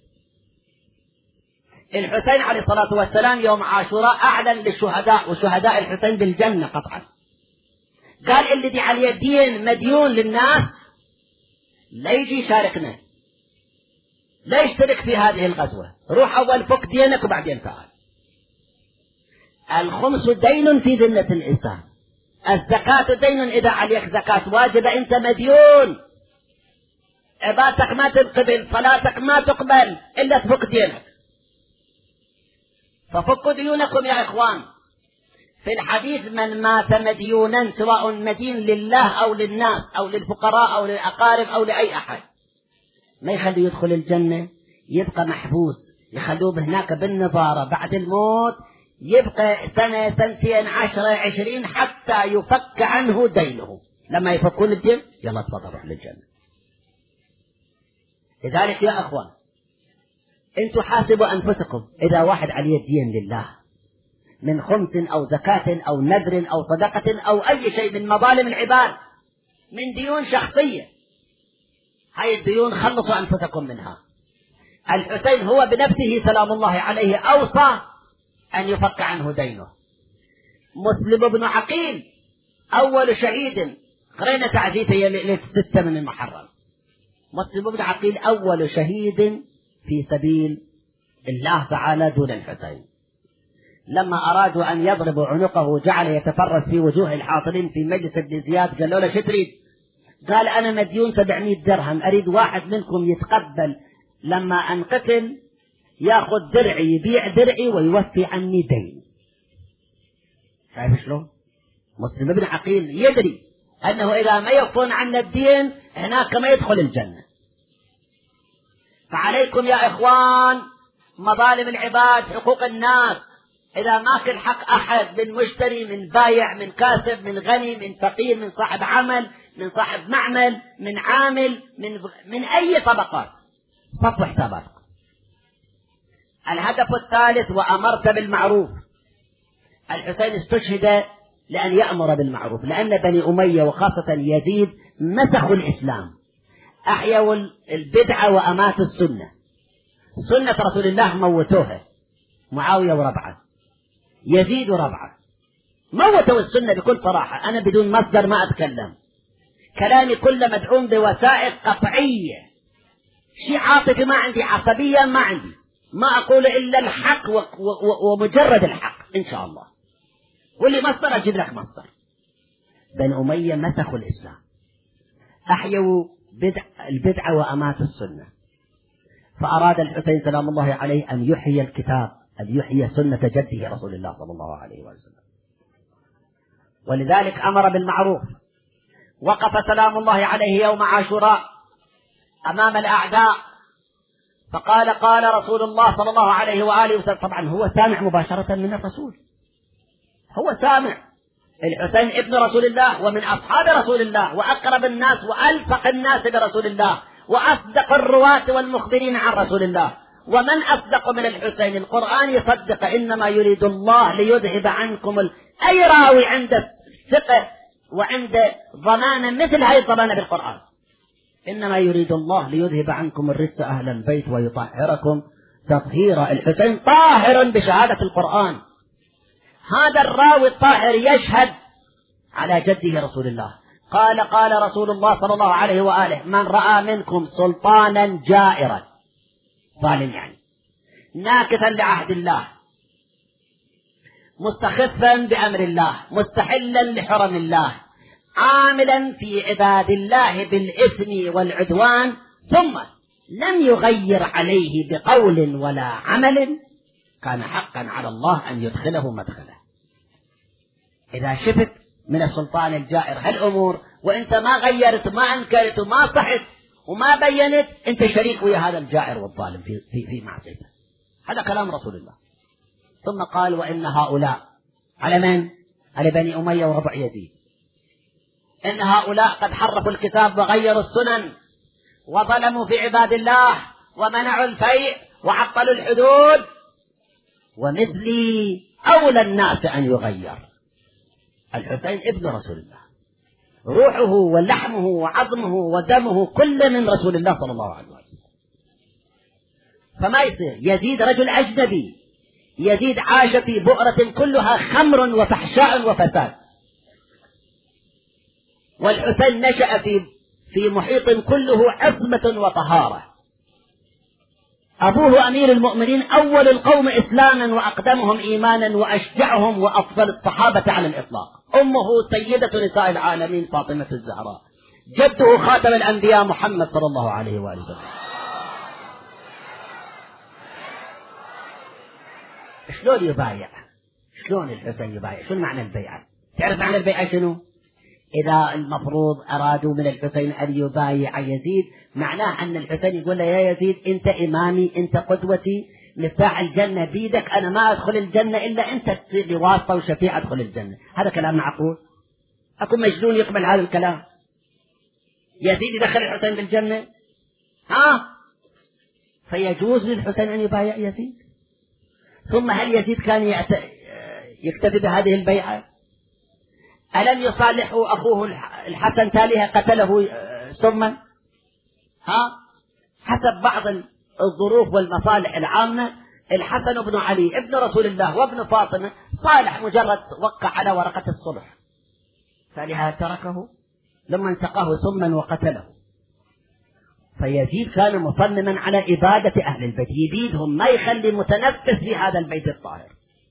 Speaker 1: الحسين عليه الصلاة والسلام يوم عاشوراء أعلن للشهداء، وشهداء الحسين بالجنة قطعا. قال الذي عليه دين مديون للناس لا يجي يشاركنا، لا يشترك في هذه الغزوة، روح أول فك دينك وبعدين تعال. الخمس دين في ذمة الإنسان، الزكاة دين، إذا عليك زكاة واجبة أنت مديون، عبادتك ما تنقبل، صلاتك ما تقبل إلا تفك دينك. ففكوا ديونكم يا إخوان. في الحديث من مات مديونا، سواء مدين لله أو للناس أو للفقراء أو للأقارب أو لأي أحد، ما يخليه يدخل الجنة، يبقى محبوس، يخلوه هناك بالنظارة بعد الموت، يبقى سنة 2 10 20 حتى يفك عنه دينه. لما يفكون الدين يلا تفضل روح للجنة. لذلك يا أخوان انتوا حاسبوا أنفسكم، إذا واحد عليه دين لله من خمس أو زكاة أو نذر أو صدقة أو أي شيء من مظالم العباد، من ديون شخصية، هاي الديون خلصوا أنفسكم منها. الحسين هو بنفسه سلام الله عليه أوصى أن يفك عنه دينه. مسلم بن عقيل أول شهيد، قرينا تعزيته ليلة 6 من المحرم. مسلم بن عقيل أول شهيد في سبيل الله تعالى دون الحسين. لما أرادوا أن يضربوا عنقه جعل يتفرس في وجوه الحاضرين في مجلس ابن زياد، قالوا له شو تريد؟ قال أنا مديون 700 درهم، أريد واحد منكم يتقبل لما أنقتل يأخذ درعي، يبيع درعي ويوفي عني دين. شايف شلون؟ مسلم بن عقيل يدري أنه إذا ما يوفون عنا الدين هناك ما يدخل الجنة. فعليكم يا إخوان مظالم العباد، حقوق الناس، إذا ماكل حق أحد، من مشتري، من بايع، من كاسب، من غني، من فقير، من صاحب عمل، من صاحب معمل، من عامل، من أي طبقات، صفوا حساباتكم. الهدف الثالث وأمرت بالمعروف. الحسين استشهد لأن يأمر بالمعروف، لأن بني أمية وخاصة يزيد مسخوا الإسلام، أحيوا البدعة وأماتوا السنة. سنة رسول الله موتوها، معاوية وربعه، يزيد وربعه موتوا السنة بكل صراحة. أنا بدون مصدر ما أتكلم، كلامي كله مدعوم بوثائق قطعية، شيء عاطفي ما عندي، عصبية ما عندي، ما أقول إلا الحق ومجرد الحق إن شاء الله، واللي مصدر أجيب لك مصدر. بن أمية مسخوا الإسلام، أحيوا البدعة وأماتوا السنة. فأراد الحسين سلام الله عليه أن يحيي الكتاب، أن يحيي سنة جده رسول الله صلى الله عليه وسلم، ولذلك أمر بالمعروف. وقف سلام الله عليه يوم عاشوراء أمام الأعداء فقال قال رسول الله صلى الله عليه وآله وسلم. طبعا هو سامع مباشرة من الرسول، هو سامع. الحسين ابن رسول الله ومن أصحاب رسول الله وأقرب الناس وألصق الناس برسول الله وأصدق الرواة والمخبرين عن رسول الله. ومن أصدق من الحسين؟ القرآن يصدق إنما يريد الله ليذهب عنكم أي راوي عند ثقة وعند ضمانة مثل هاي الضمانة بالقرآن، إنما يريد الله ليذهب عنكم الرجس أهل البيت ويطهركم تطهيرا. الحسين طاهر بشهادة القرآن. هذا الراوي الطاهر يشهد على جده رسول الله، قال قال رسول الله صلى الله عليه وآله من رأى منكم سلطانا جائرا، ظالم يعني ناكثا لعهد الله، مستخفا بأمر الله، مستحلا لحرم الله، عاملا في عباد الله بالإثم والعدوان، ثم لم يغير عليه بقول ولا عمل، كان حقا على الله أن يدخله مدخله. إذا شفت من السلطان الجائر هالأمور وإنت ما غيرت ما أنكرت وما صحت وما بينت، أنت شريك ويا هذا الجائر والظالم في معصيته. هذا كلام رسول الله. ثم قال وإن هؤلاء، على من؟ على بني أمية وربع يزيد، إن هؤلاء قد حرفوا الكتاب وغيروا السنن وظلموا في عباد الله ومنعوا الفيء وعطلوا الحدود، ومثلي أولى الناس أن يغير. الحسين ابن رسول الله، روحه ولحمه وعظمه ودمه كل من رسول الله صلى الله عليه وسلم. فما يصير يزيد رجل أجنبي، يزيد عاش في بؤرة كلها خمر وفحشاء وفساد، والحسين نشأ في محيط كله عصمة وطهارة. أبوه أمير المؤمنين، أول القوم إسلاما وأقدمهم إيمانا وأشجعهم وأفضل الصحابة على الإطلاق. أمه سيدة نساء العالمين فاطمة الزهراء. جده خاتم الأنبياء محمد صلى الله عليه وآله وسلم. شلون يبايع؟ شلون الحسين يبايع؟ شو معنى البيعة؟ تعرف معنى البيعة شنو؟ إذا المفروض أرادوا من الحسين أن يبايع يزيد، معناه أن الحسين يقول له يا يزيد أنت إمامي، أنت قدوتي، مفتاح الجنة بيدك، أنا ما أدخل الجنة إلا أنت تصير لي واسطة وشفيع أدخل الجنة. هذا كلام معقول؟ أكون مجنون يقبل هذا الكلام؟ يزيد يدخل الحسين بالجنة؟ فيجوز للحسين أن يبايع يزيد. ثم هل يزيد كان يكتفي بهذه البيعة؟ ألم يصالحه أخوه الحسن تاليها قتله سما؟ حسب بعض الظروف والمصالح العامة الحسن بن علي ابن رسول الله وابن فاطمة صالح، مجرد وقع على ورقة الصلح، فلها تركه لما سقاه سما وقتله. فيزيد كان مصمما على إبادة أهل البيت، يبيدهم، ما يخلي متنفس في هذا البيت الطاهر.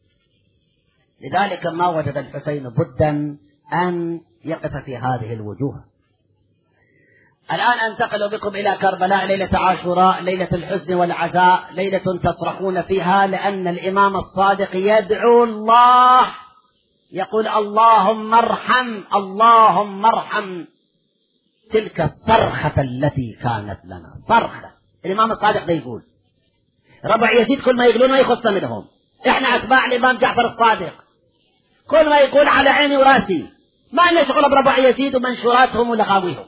Speaker 1: لذلك ما وجد الحسين بدا أن يقف في هذه الوجوه. الآن أنتقل بكم إلى كربلاء، ليلة عاشوراء، ليلة الحزن والعزاء، ليلة تصرخون فيها لأن الإمام الصادق يدعو الله، يقول اللهم ارحم، اللهم ارحم تلك الصرخة التي كانت لنا. صرخة الإمام الصادق ده يقول. ربع يزيد كل ما يقولون ما يخص منهم، إحنا أتباع الإمام جعفر الصادق، كل ما يقول على عيني وراسي، ما نشغل بربع يزيد ومنشوراتهم ولغاويهم.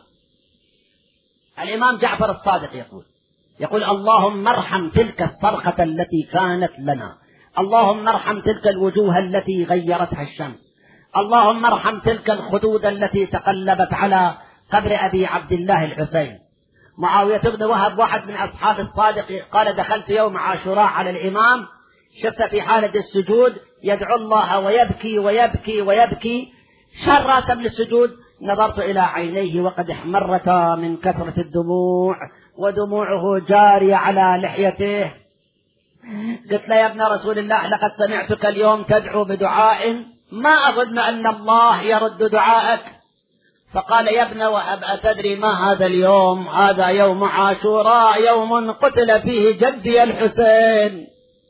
Speaker 1: الإمام جعفر الصادق يقول اللهم ارحم تلك الصرخة التي كانت لنا، اللهم ارحم تلك الوجوه التي غيرتها الشمس، اللهم ارحم تلك الخدود التي تقلبت على قبر أبي عبد الله الحسين. معاوية بن وهب واحد من أصحاب الصادق قال دخلت يوم عاشوراء على الإمام، شفت في حالة السجود يدعو الله ويبكي ويبكي ويبكي، شرّت من السجود، نظرت إلى عينيه وقد احمرتا من كثرة الدموع ودموعه جارية على لحيته. قلت له يا ابن رسول الله لقد سمعتك اليوم تدعو بدعاء ما أظن أن الله يرد دعاءك. فقال يا ابن وهب أتدري ما هذا اليوم؟ هذا يوم عاشوراء، يوم قتل فيه جدي الحسين.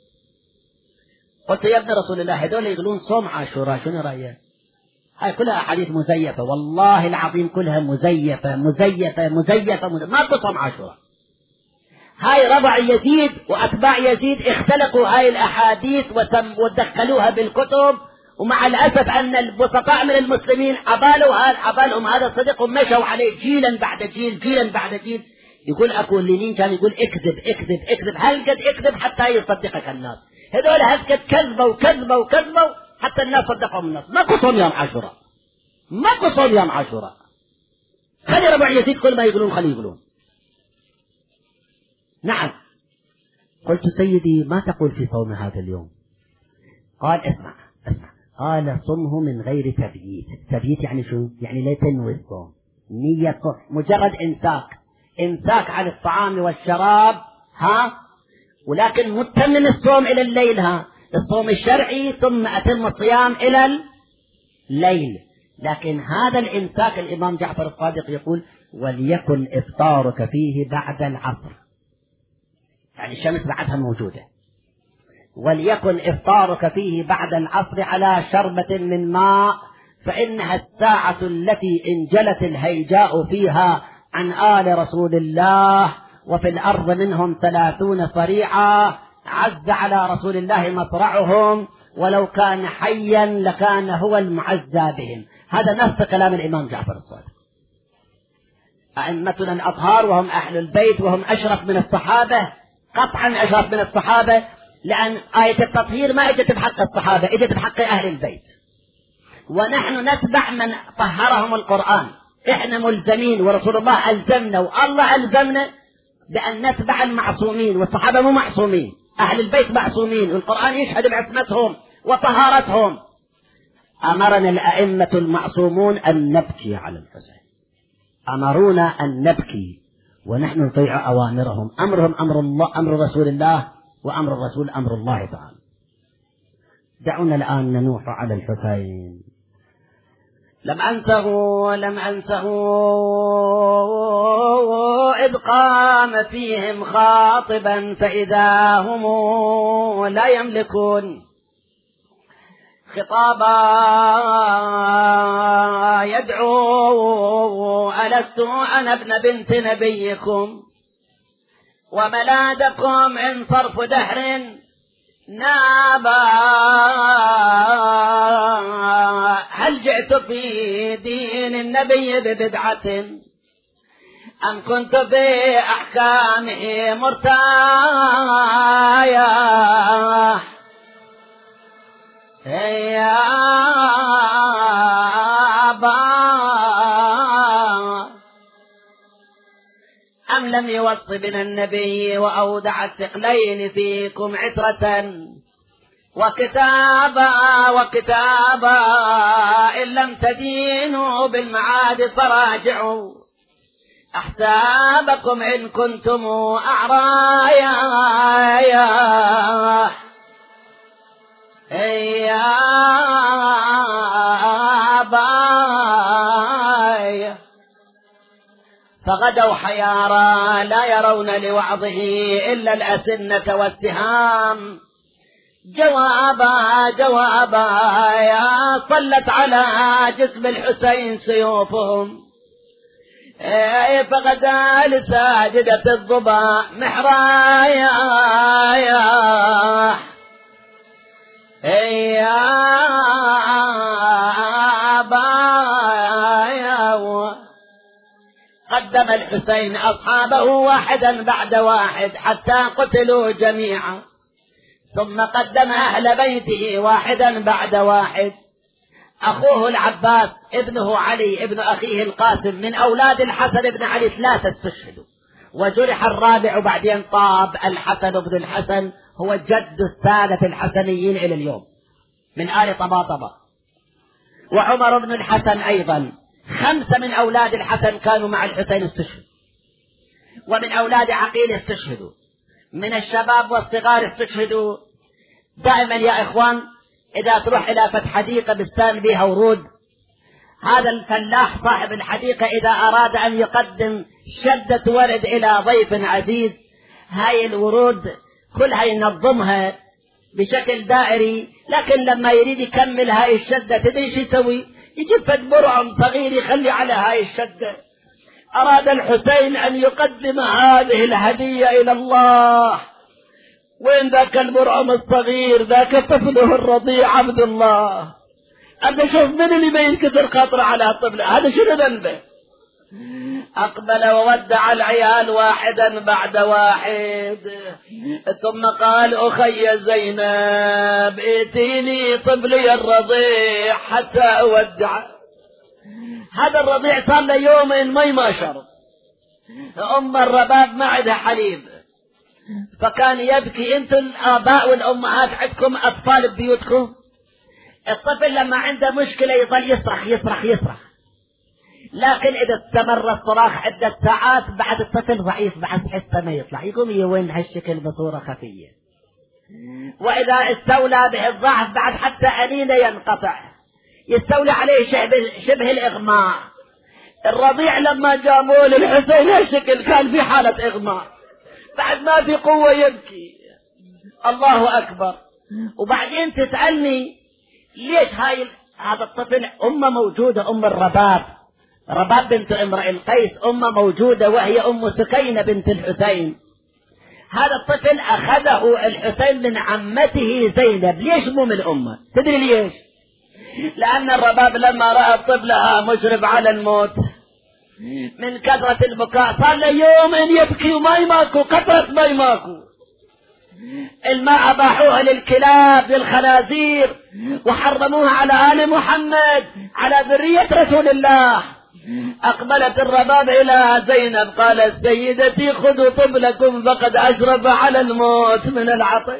Speaker 1: قلت يا ابن رسول الله هذول يقولون صوم عاشوراء، شنو رأيك؟ هاي كلها أحاديث مزيفة، والله العظيم كلها مزيفة مزيفة مزيفة، ما تصوم عاشوراء. هاي ربع يزيد وأتباع يزيد اختلقوا هاي الأحاديث ودخلوها بالكتب، ومع الأسف أن البسطاء من المسلمين عبالهم هذا الصديق ومشوا عليه جيلا بعد جيل جيلا بعد جيل. يقول أكو لينين كان يقول اكذب اكذب اكذب، هل قد اكذب حتى يصدقك الناس؟ هذول هل قد كذبوا كذبوا كذبوا حتى الناس صدقهم الناس. ماكو صوم يوم عاشوراء، ماكو صوم يوم عاشوراء. خلي ربع يزيد كل ما يقولون خلي يقولون. نعم. قلت سيدي ما تقول في صوم هذا اليوم؟ قال اسمع قال صمه من غير تبييت. تبييت يعني شو؟ يعني لا تنوي الصوم، نية صوم، مجرد امساك عن الطعام والشراب، ولكن متمم الصوم إلى الليل، الصوم الشرعي، ثم أتم الصيام إلى الليل. لكن هذا الإمساك الإمام جعفر الصادق يقول وليكن إفطارك فيه بعد العصر، يعني الشمس بعدها موجودة، وليكن إفطارك فيه بعد العصر على شربة من ماء، فإنها الساعة التي انجلت الهيجاء فيها عن آل رسول الله، وفي الأرض منهم 30 صريعا، عز على رسول الله مصرعهم، ولو كان حيا لكان هو المعزى بهم. هذا نص كلام الإمام جعفر الصادق. أئمتنا الأطهار وهم أهل البيت وهم أشرف من الصحابة، قطعا أشرف من الصحابة، لأن آية التطهير ما اجت بحق الصحابة، اجت بحق أهل البيت، ونحن نتبع من طهرهم القرآن. احنا ملزمين، ورسول الله ألزمنا والله ألزمنا بأن نتبع المعصومين، والصحابة مو معصومين، أهل البيت معصومين، والقرآن يشهد بعصمتهم وطهارتهم. أمرنا الأئمة المعصومون أن نبكي على الحسين، أمرونا أن نبكي ونحن نطيع أوامرهم. أمرهم أمر الله، أمر رسول الله، وأمر الرسول أمر الله تعالى. دعونا الآن ننوح على الحسين. لم أنسه إذ قام فيهم خاطبا فإذا هم لا يملكون خطابا يدعو ألست أنا ابن بنت نبيكم وملاذكم إن صرف دهر نابا هل جئت في دين النبي ببدعة أم كنت بأحكامه مرتايا يا أم لم يوص بنا النبي وأودع الثقلين فيكم عترة وكتابا إن لم تدينوا بالمعاد فراجعوا أحسابكم إن كنتم أعرايا يا باي فغدوا حيارى لا يرون لوعظه إلا الأسنة والسهام جوابا يا صلت على جسم الحسين سيوفهم فغدا لساجدة الضبا محرايا يا بايا قدم الحسين أصحابه واحدا بعد واحد حتى قتلوا جميعا ثم قدم أهل بيته واحدا بعد واحد. أخوه العباس ابنه علي ابن أخيه القاسم من أولاد الحسن بن علي 3 استشهدوا وجرح الرابع بعدين طاب الحسن بن الحسن هو جد السادة الحسنيين إلى اليوم من آل طباطبة. وعمر بن الحسن أيضا 5 من أولاد الحسن كانوا مع الحسين استشهدوا ومن أولاد عقيل استشهدوا من الشباب والصغار استشهدوا. دائما يا إخوان إذا تروح إلى فتح حديقة بستان بها ورود هذا الفلاح صاحب الحديقة إذا أراد أن يقدم شدة ورد إلى ضيف عزيز هاي الورود كلها ينظمها بشكل دائري لكن لما يريد يكمل هاي الشدة تدري ايش يسوي؟ يجيب فد برعم صغير يخلي على هاي الشدة. أراد الحسين أن يقدم هذه الهدية إلى الله. وين ذاك البرعم الصغير ذاك طفله الرضيع عبد الله؟ أنا شوف من اللي ما ينكسر خاطره على طفله هذا شنو ذنبه؟ أقبل وودع العيال واحدا بعد واحد ثم قال أخي زينب ائتيني طفلي الرضيع حتى أودع. هذا الرضيع صار له يومين ما شرب. أم الرباب ما عندها حليب فكان يبكي. انتم الآباء والأمهات عندكم أطفال ببيوتكم الطفل لما عنده مشكلة يظل يصرخ لكن إذا استمر الصراخ عدة ساعات بعد الطفل ضعيف بعد حسه ما يطلع يقوم يوين هالشكل بصورة خفية. وإذا استولى به الضعف بعد حتى أنينه ينقطع يستولى عليه شبه الإغماء. الرضيع لما جابوه للحسين هالشكل كان في حالة إغماء بعد ما في قوة يبكي. الله أكبر. وبعدين تسألني ليش هذا الطفل أمه موجودة أم رباب بنت امرئ القيس أمه موجودة وهي أم سكينة بنت الحسين. هذا الطفل أخذه الحسين من عمته زينب. ليش مو من أمه؟ تدري ليش؟ لأن الرباب لما رأى طفلها مشرف على الموت من كثرة البكاء صار له يوم يبكي وما يماكو قطرة ما يماكو. الماء أباحوها للكلاب للخنازير وحرموها على آل محمد على ذرية رسول الله. أقبلت الرباب إلى زينب قالت سيدتي خذوا طفلكم فقد أشرف على الموت من العطش.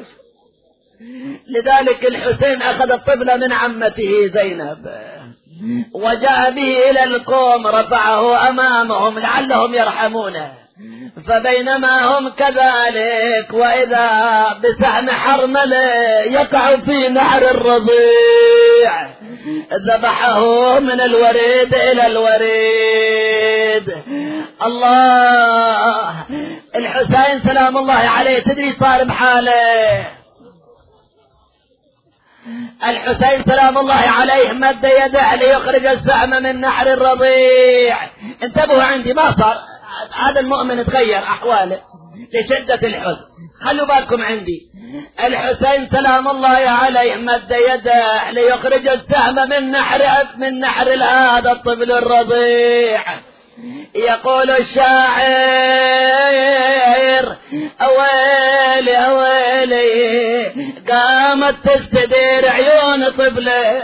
Speaker 1: لذلك الحسين أخذ الطفل من عمته زينب وجاء به إلى القوم رفعه أمامهم لعلهم يرحمونه. فبينما هم كذلك وإذا بسهم حرمل يقع في نحر الرضيع ذبحه من الوريد إلى الوريد. الله. الحسين سلام الله عليه تدري صار بحاله؟ الحسين سلام الله عليه مد يده ليخرج السهم من نحر الرضيع. انتبهوا عندي، ما صار هذا المؤمن تغير أحواله لشدة الحزن. خلوا بالكم عندي، الحسين سلام الله عليه مد يده ليخرج السهم من نحر هذا الطفل الرضيع. يقول الشاعر: أويلي أويلي قامت تستدير عيون طفله،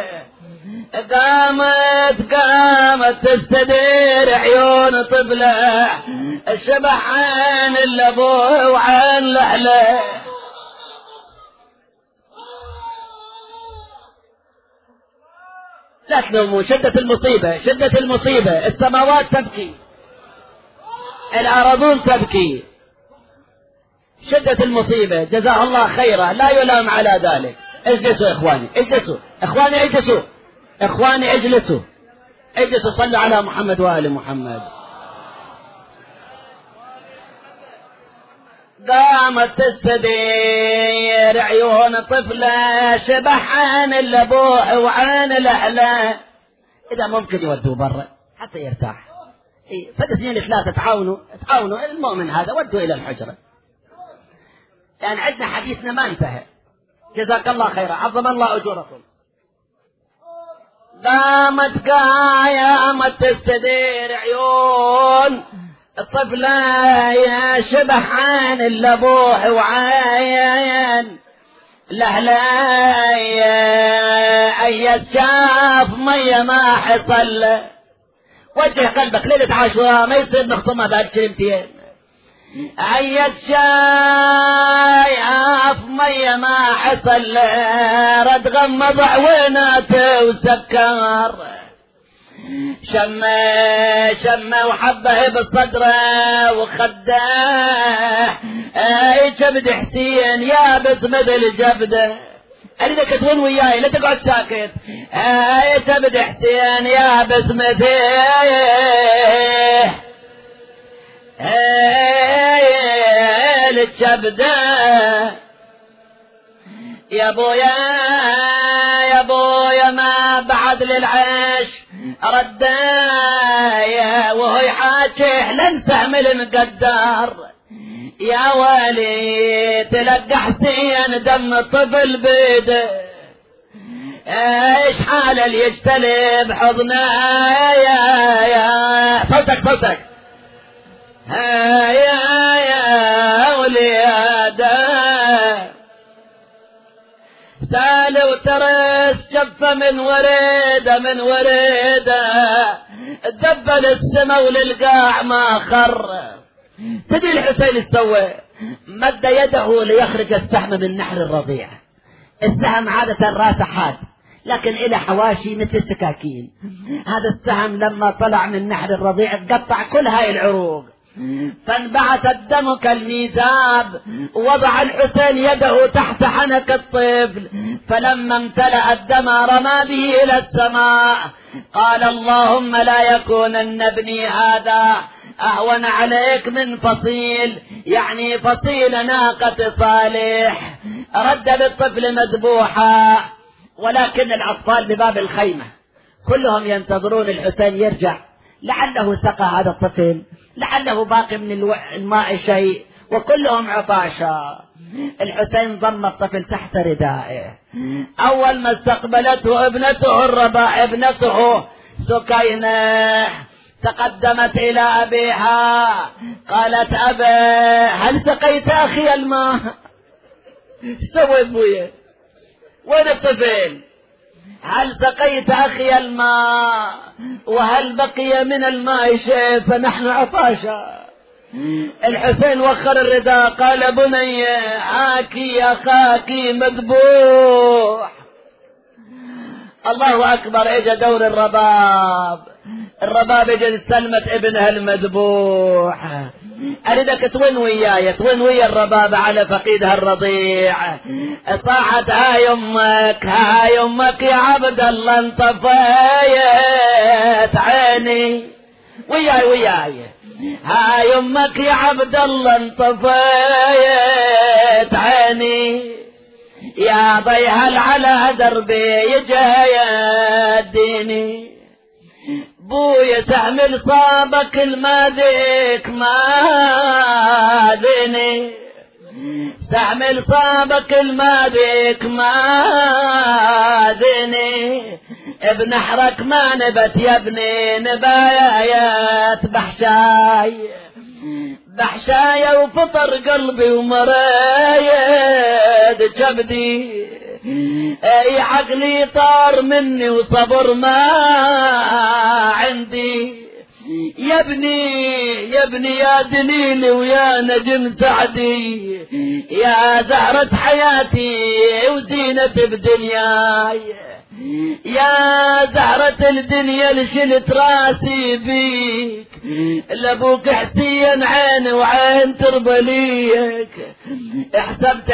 Speaker 1: قامت تستدير عيون طفله، شبح عين الأبوه وعين لحله. لا تلوموا، شدة المصيبة، شدة المصيبة. السماوات تبكي، الأرضون تبكي، شدة المصيبة. جزاه الله خيرا، لا يلام على ذلك. اجلسوا إخواني، اجلسوا إخواني، اجلسوا إخواني، اجلسوا اجلسوا. صلوا على محمد وآل محمد. قامت تستدير عيون طفله، شبح عين الأبوه وعين الأهله. إذا ممكن يودوه برا حتى يرتاح. فد 2 3 تعاونوا المؤمن هذا ودوا إلى الحجرة، لأن عندنا حديثنا ما انتهى. جزاك الله خيرا، عظم الله أجوركم. قامت تستدير عيون الطفلة، يا شبح عين الأبوه وعين لهلا. أي شاف مية ما حصل. وجه قلبك ليلة عاشوراء ما يصير نخصمها بعد كلمتين. عيت شايف مية ما حصل، رد غمض عويناته وسكر. شمه وحبه بالصدره وخده، جبد حسين يابس مثل جبده. أريدك تون وياي لا تقعد ساكت. جبد حسين يابس مثل الجبده. يا بويا ما بعد للعيش ردايا، وهو يحاكيه لنسهم المقدر. يا ولي تلقى حسين دم طفل بيده، ايش حال اللي يجتلب حضنه. يا صوتك يا ولياده. سال وترس جفة من وريده، دبل السما وللقاع ما خر. تدري الحسين ايش سوى؟ مد يده ليخرج السهم من نحر الرضيع. السهم عادة راسه حاد لكن إلى حواشي مثل السكاكين. هذا السهم لما طلع من نحر الرضيع قطع كل هاي العروق، فانبعث الدم كالميزاب. وضع الحسين يده تحت حنك الطفل، فلما امتلأ الدم رمى به إلى السماء. قال: اللهم لا يكونن ابني هذا أهون عليك من فصيل، يعني فصيل ناقة صالح. رد بالطفل مذبوحا، ولكن الأطفال بباب الخيمة كلهم ينتظرون الحسين يرجع، لعله سقى هذا الطفل، لعله باقي من الماء شيء، وكلهم عطاشا. الحسين ضم الطفل تحت ردائه. أول ما استقبلته ابنته الرباء، ابنته سكينة، تقدمت إلى أبيها قالت: أبا هل سقيت أخي الماء؟ استوى أبويا، وين الطفل؟ هل سقيت أخي الماء؟ وهل بقي من الماء شيء؟ فنحن عطاشا. الحسين وخر الرداء قال: بني عاكي أخاكي مذبوح. الله أكبر. إجا دور الرباب، الربابة استلمت ابنها المذبوح. أريدك توين وياي، توين ويا الربابة على فقيدها الرضيع. صاحت هاي أمك، هاي أمك يا عبد الله انطفيت عيني. وياي وياي، هاي أمك يا عبد الله انطفيت عيني. يا ضيهل على دربي يديني. بويا تعمل صابك الماديك ما ديني. تعمل صابك الماديك ما ديني. ابن حرك ما نبت يا ابني نبايات بحشاي. بحشاية وفطر قلبي ومرايد جبدي. اي عقلي طار مني وصبر ما عندي. يا ابني يا ابني يا دليلي ويا نجم سعدي. يا زهرة حياتي وزينة بدنياي. يا زهرة الدنيا اللي شلت راسي بيك. لابوك حسين عين وعين تربليك. احسبت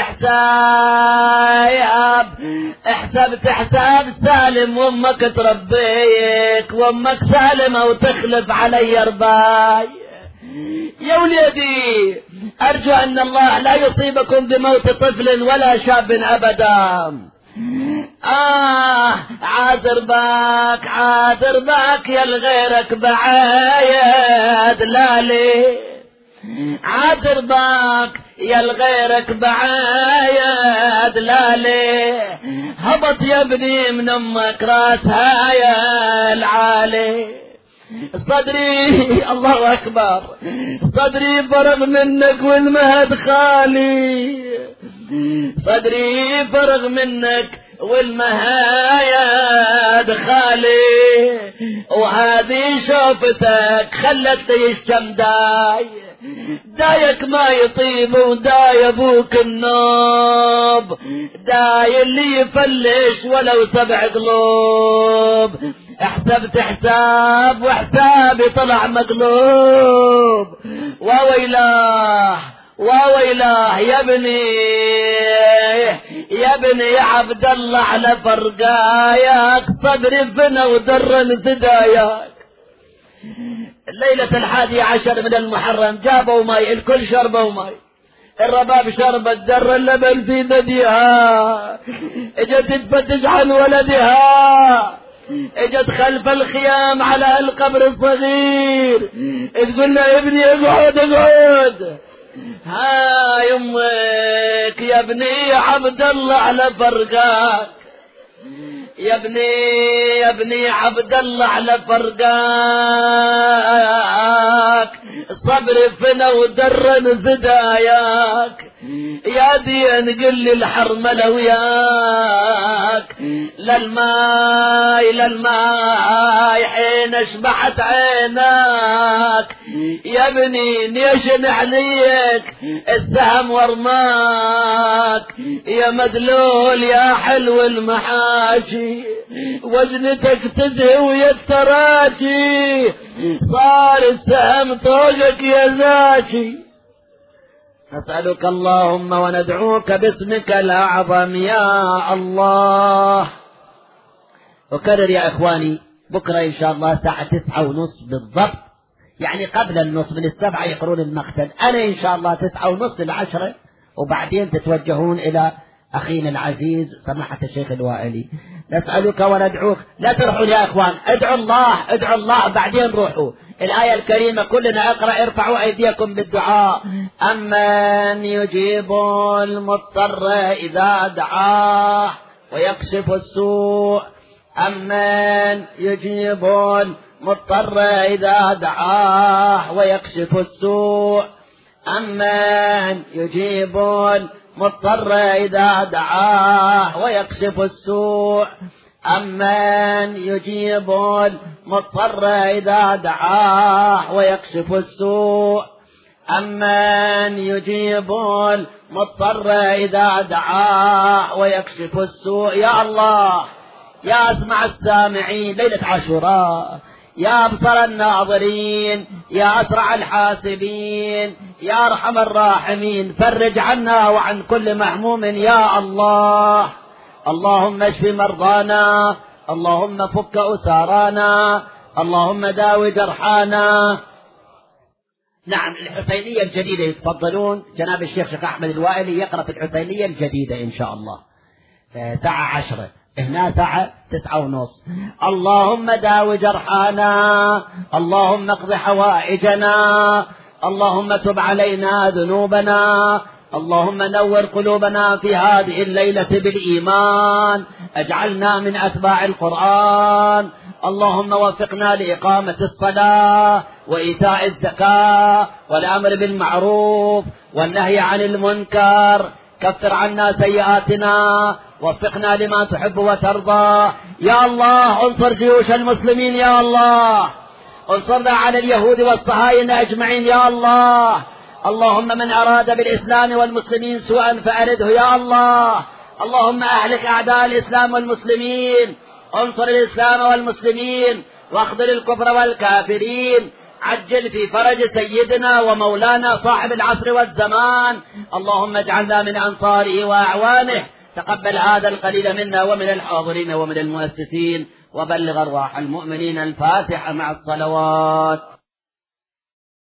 Speaker 1: حساب سالم وامك تربيك. وامك سالمة وتخلف علي رباي. يا وليدي ارجو ان الله لا يصيبكم بموت طفل ولا شاب ابدا. عاذر باك يا الغيرك بعايد لالي. عاذر باك يا الغيرك بعايد لالي. هبط يا ابني من امك راسها يا العالي. صدري الله اكبر، صدري فرغ منك والمهد خالي. صدري فرغ منك والمهايد خالي. وهذه شوفتك خلت يشتم دايك ما يطيب وداي ابوك النوب. داي اللي يفلش ولو 7 قلوب. احسبت حساب وحسابي طلع مقلوب. وويلاه يا ابني يا عبد الله على فرقاياك. صدري فنى ودرن ثداياك. الليلة 11 من المحرم جابوا ماي، الكل شربوا ماي. الرباب شربت در اللبن في ثديها. اجت تفتش عن ولدها. اجت خلف الخيام على القبر الصغير تقول له يا ابني اقعد. هاي امك يا ابني يا عبد الله على فرقاك. يا ابني يا عبد الله على فرقاك. صبر فنى ودرن فداياك. يا دين قل لي الحرملة وياك. للماي حين اشبحت عيناك. يا ابني نيشن عليك السهم ورماك. يا مدلول يا حلو المحاشي. وجنتك تزهي ويا التراشي. صار السهم طوقك يا زاشي. نسألك اللهم وندعوك باسمك الأعظم يا الله. أكرر يا إخواني، بكرة إن شاء الله الساعة 9:30 بالضبط، يعني قبل النص من 7 يقرون المقتل. أنا إن شاء الله 9:30 ل10، وبعدين تتوجهون إلى أخينا العزيز سماحة الشيخ الوائلي. نسألك وندعوك. لا تروحوا يا إخوان، ادعوا الله بعدين روحوا. الآية الكريمة كلنا اقرأ. ارفعوا أيديكم بالدعاء. أمن يجيب المضطر إذا دعاه ويكشف السوء. أمن يجيب المضطر إذا دعاه ويكشف السوء. أمن يجيب المضطر إذا دعاه ويكشف السوء. أمن يجيب المضطر إذا دعاه ويكشف السوء. أمن يجيب المضطر إذا دعاه ويكشف السوء. يا الله يا أسمع السامعين، ليلة عاشوراء يا أبصر الناظرين، يا أسرع الحاسبين، يا أرحم الراحمين، فرج عنا وعن كل محموم يا الله. اللهم اشف مرضانا، اللهم فك أسارانا، اللهم داوي جرحانا. نعم، الحسينية الجديدة يتفضلون جناب الشيخ أحمد الوائلي يقرأ في الحسينية الجديدة إن شاء الله ساعة 10، هنا ساعة 9:30. اللهم داوي جرحانا، اللهم اقض حوائجنا، اللهم تب علينا ذنوبنا، اللهم نور قلوبنا في هذه الليلة بالإيمان، اجعلنا من أتباع القرآن. اللهم وفقنا لإقامة الصلاة وإيتاء الزكاة والأمر بالمعروف والنهي عن المنكر. كفر عنا سيئاتنا، وفقنا لما تحب وترضى. يا الله انصر جيوش المسلمين، يا الله انصرنا على اليهود والصهاينة أجمعين يا الله. اللهم من أراد بالإسلام والمسلمين سوءا فأرده يا الله. اللهم أهلك أعداء الإسلام والمسلمين، انصر الإسلام والمسلمين واخذل الكفر والكافرين. عجل في فرج سيدنا ومولانا صاحب العصر والزمان. اللهم اجعلنا من أنصاره وأعوانه. تقبل هذا القليل منا ومن الحاضرين ومن المؤسسين، وبلغ أرواح المؤمنين الفاتحة مع الصلوات.